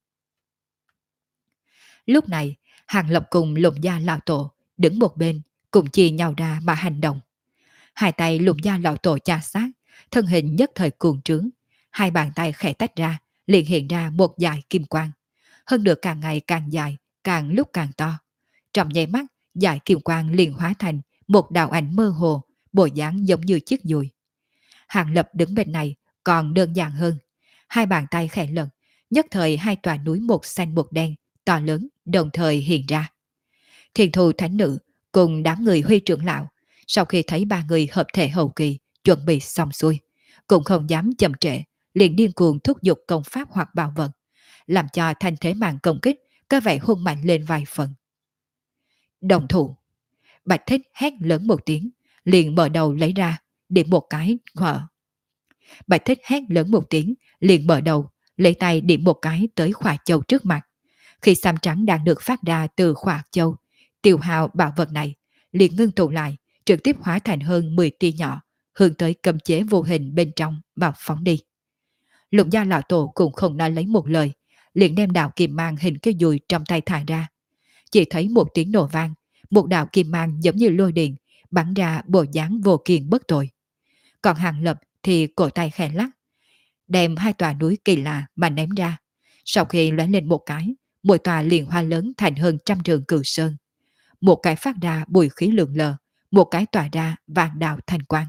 Lúc này, Hàng Lập cùng Lục gia lão tổ đứng một bên, cùng chia nhau ra mà hành động. Hai tay Lục gia lão tổ chà sát, thân hình nhất thời cuồng trướng, hai bàn tay khẽ tách ra, liền hiện ra một dải kim quang. Hơn nữa càng ngày càng dài, càng lúc càng to. Trong nháy mắt, dải kim quang liền hóa thành một đạo ảnh mơ hồ, bộ dáng giống như chiếc dùi. Hàng Lập đứng bên này còn đơn giản hơn. Hai bàn tay khẽ lật, nhất thời hai tòa núi một xanh một đen, to lớn, đồng thời hiện ra. Thiền thù thánh nữ cùng đám người Huy trưởng lão, sau khi thấy ba người hợp thể hậu kỳ chuẩn bị xong xuôi, cũng không dám chậm trễ, liền điên cuồng thúc giục công pháp hoặc bảo vật, làm cho thành thế màn công kích có vẻ hung mạnh lên vài phần. Đồng thủ, Bạch Thích hét lớn một tiếng, liền mở đầu lấy ra, điểm một cái hở. Bạch Thích hét lớn một tiếng, liền mở đầu, lấy tay điểm một cái tới khỏa châu trước mặt. Khi xăm trắng đang được phát ra từ khỏa châu, tiêu hào bảo vật này liền ngưng tụ lại, trực tiếp hóa thành hơn 10 tia nhỏ, hướng tới cấm chế vô hình bên trong và phóng đi. Lục gia lão tổ cũng không nói lấy một lời, liền đem đạo kim mang hình cái dùi trong tay thả ra. Chỉ thấy một tiếng nổ vang, một đạo kim mang giống như lôi điện bắn ra bộ dáng vô kiền bất tội. Còn Hàng Lập thì cổ tay khẽ lắc, đem hai tòa núi kỳ lạ mà ném ra. Sau khi lóe lên một cái, mỗi tòa liền hoa lớn thành hơn 100 trường cửu sơn. Một cái phát ra bụi khí lượn lờ, một cái tỏa ra vàng đạo thành quang.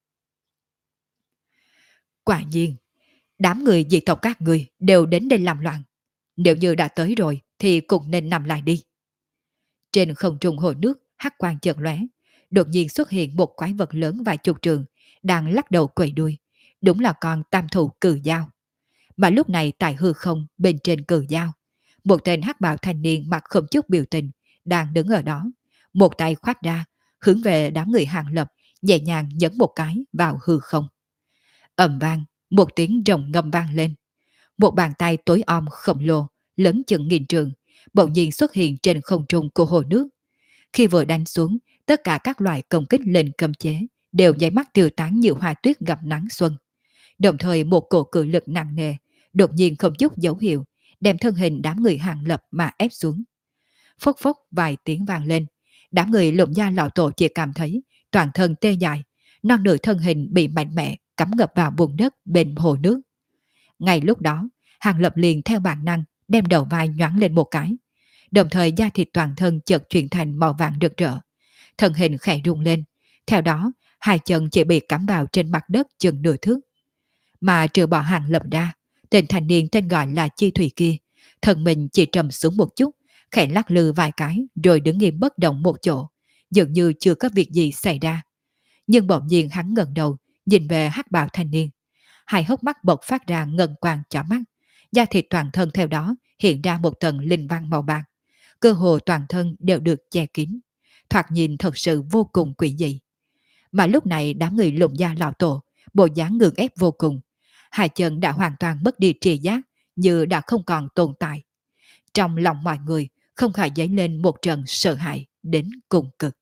Quả nhiên, đám người dị tộc các người đều đến đây làm loạn. Nếu như đã tới rồi thì cũng nên nằm lại đi. Trên không trung hồ nước, hắc quang chợt lóe, đột nhiên xuất hiện một quái vật lớn vài chục trường, đang lắc đầu quẩy đuôi. Đúng là con tam thủ cử dao. Mà lúc này tại hư không bên trên cử dao, một tên hắc bào thanh niên mặt không chút biểu tình đang đứng ở đó, một tay khoát ra, hướng về đám người Hàng Lập, nhẹ nhàng nhấn một cái vào hư không. Ầm vang, một tiếng rồng ngâm vang lên. Một bàn tay tối om khổng lồ, lớn chừng nghìn trường, bỗng nhiên xuất hiện trên không trung của hồ nước. Khi vừa đánh xuống, tất cả các loại công kích lên cấm chế đều nháy mắt tiêu tán như hoa tuyết gặp nắng xuân. Đồng thời một cổ cự lực nặng nề, đột nhiên không chút dấu hiệu, đem thân hình đám người Hàng Lập mà ép xuống. Phốc phốc vài tiếng vang lên, đám người Lục Gia lão tổ chỉ cảm thấy toàn thân tê dại, non nửa thân hình bị mạnh mẽ cắm ngập vào bùn đất bên hồ nước. Ngay lúc đó, Hàng Lập liền theo bản năng đem đầu vai nhoáng lên một cái, đồng thời da thịt toàn thân chợt chuyển thành màu vàng rực rỡ, thân hình khẽ rung lên, theo đó hai chân chỉ bị cắm vào trên mặt đất chừng nửa thước. Mà trừ bỏ Hàng Lập ra, tên thanh niên tên gọi là Chi Thủy kia, thân mình chỉ trầm xuống một chút, khẽ lắc lư vài cái rồi đứng nghiêm bất động một chỗ, dường như chưa có việc gì xảy ra. Nhưng bỗng nhiên hắn ngẩng đầu, nhìn về hắc bào thanh niên. Hai hốc mắt bộc phát ra ngân quang chói mắt, da thịt toàn thân theo đó hiện ra một tầng linh văn màu bạc, cơ hồ toàn thân đều được che kín, thoạt nhìn thật sự vô cùng quỷ dị. Mà lúc này đám người Lục Gia lão tổ, bộ dáng ngượng ép vô cùng, hai chân đã hoàn toàn mất đi tri giác, như đã không còn tồn tại. Trong lòng mọi người không khỏi dấy lên một trận sợ hãi đến cùng cực.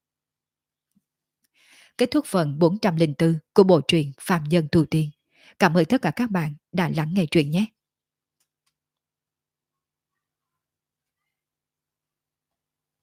Kết thúc phần 404 của bộ truyện Phàm Nhân Tu Tiên. Cảm ơn tất cả các bạn đã lắng nghe truyện nhé.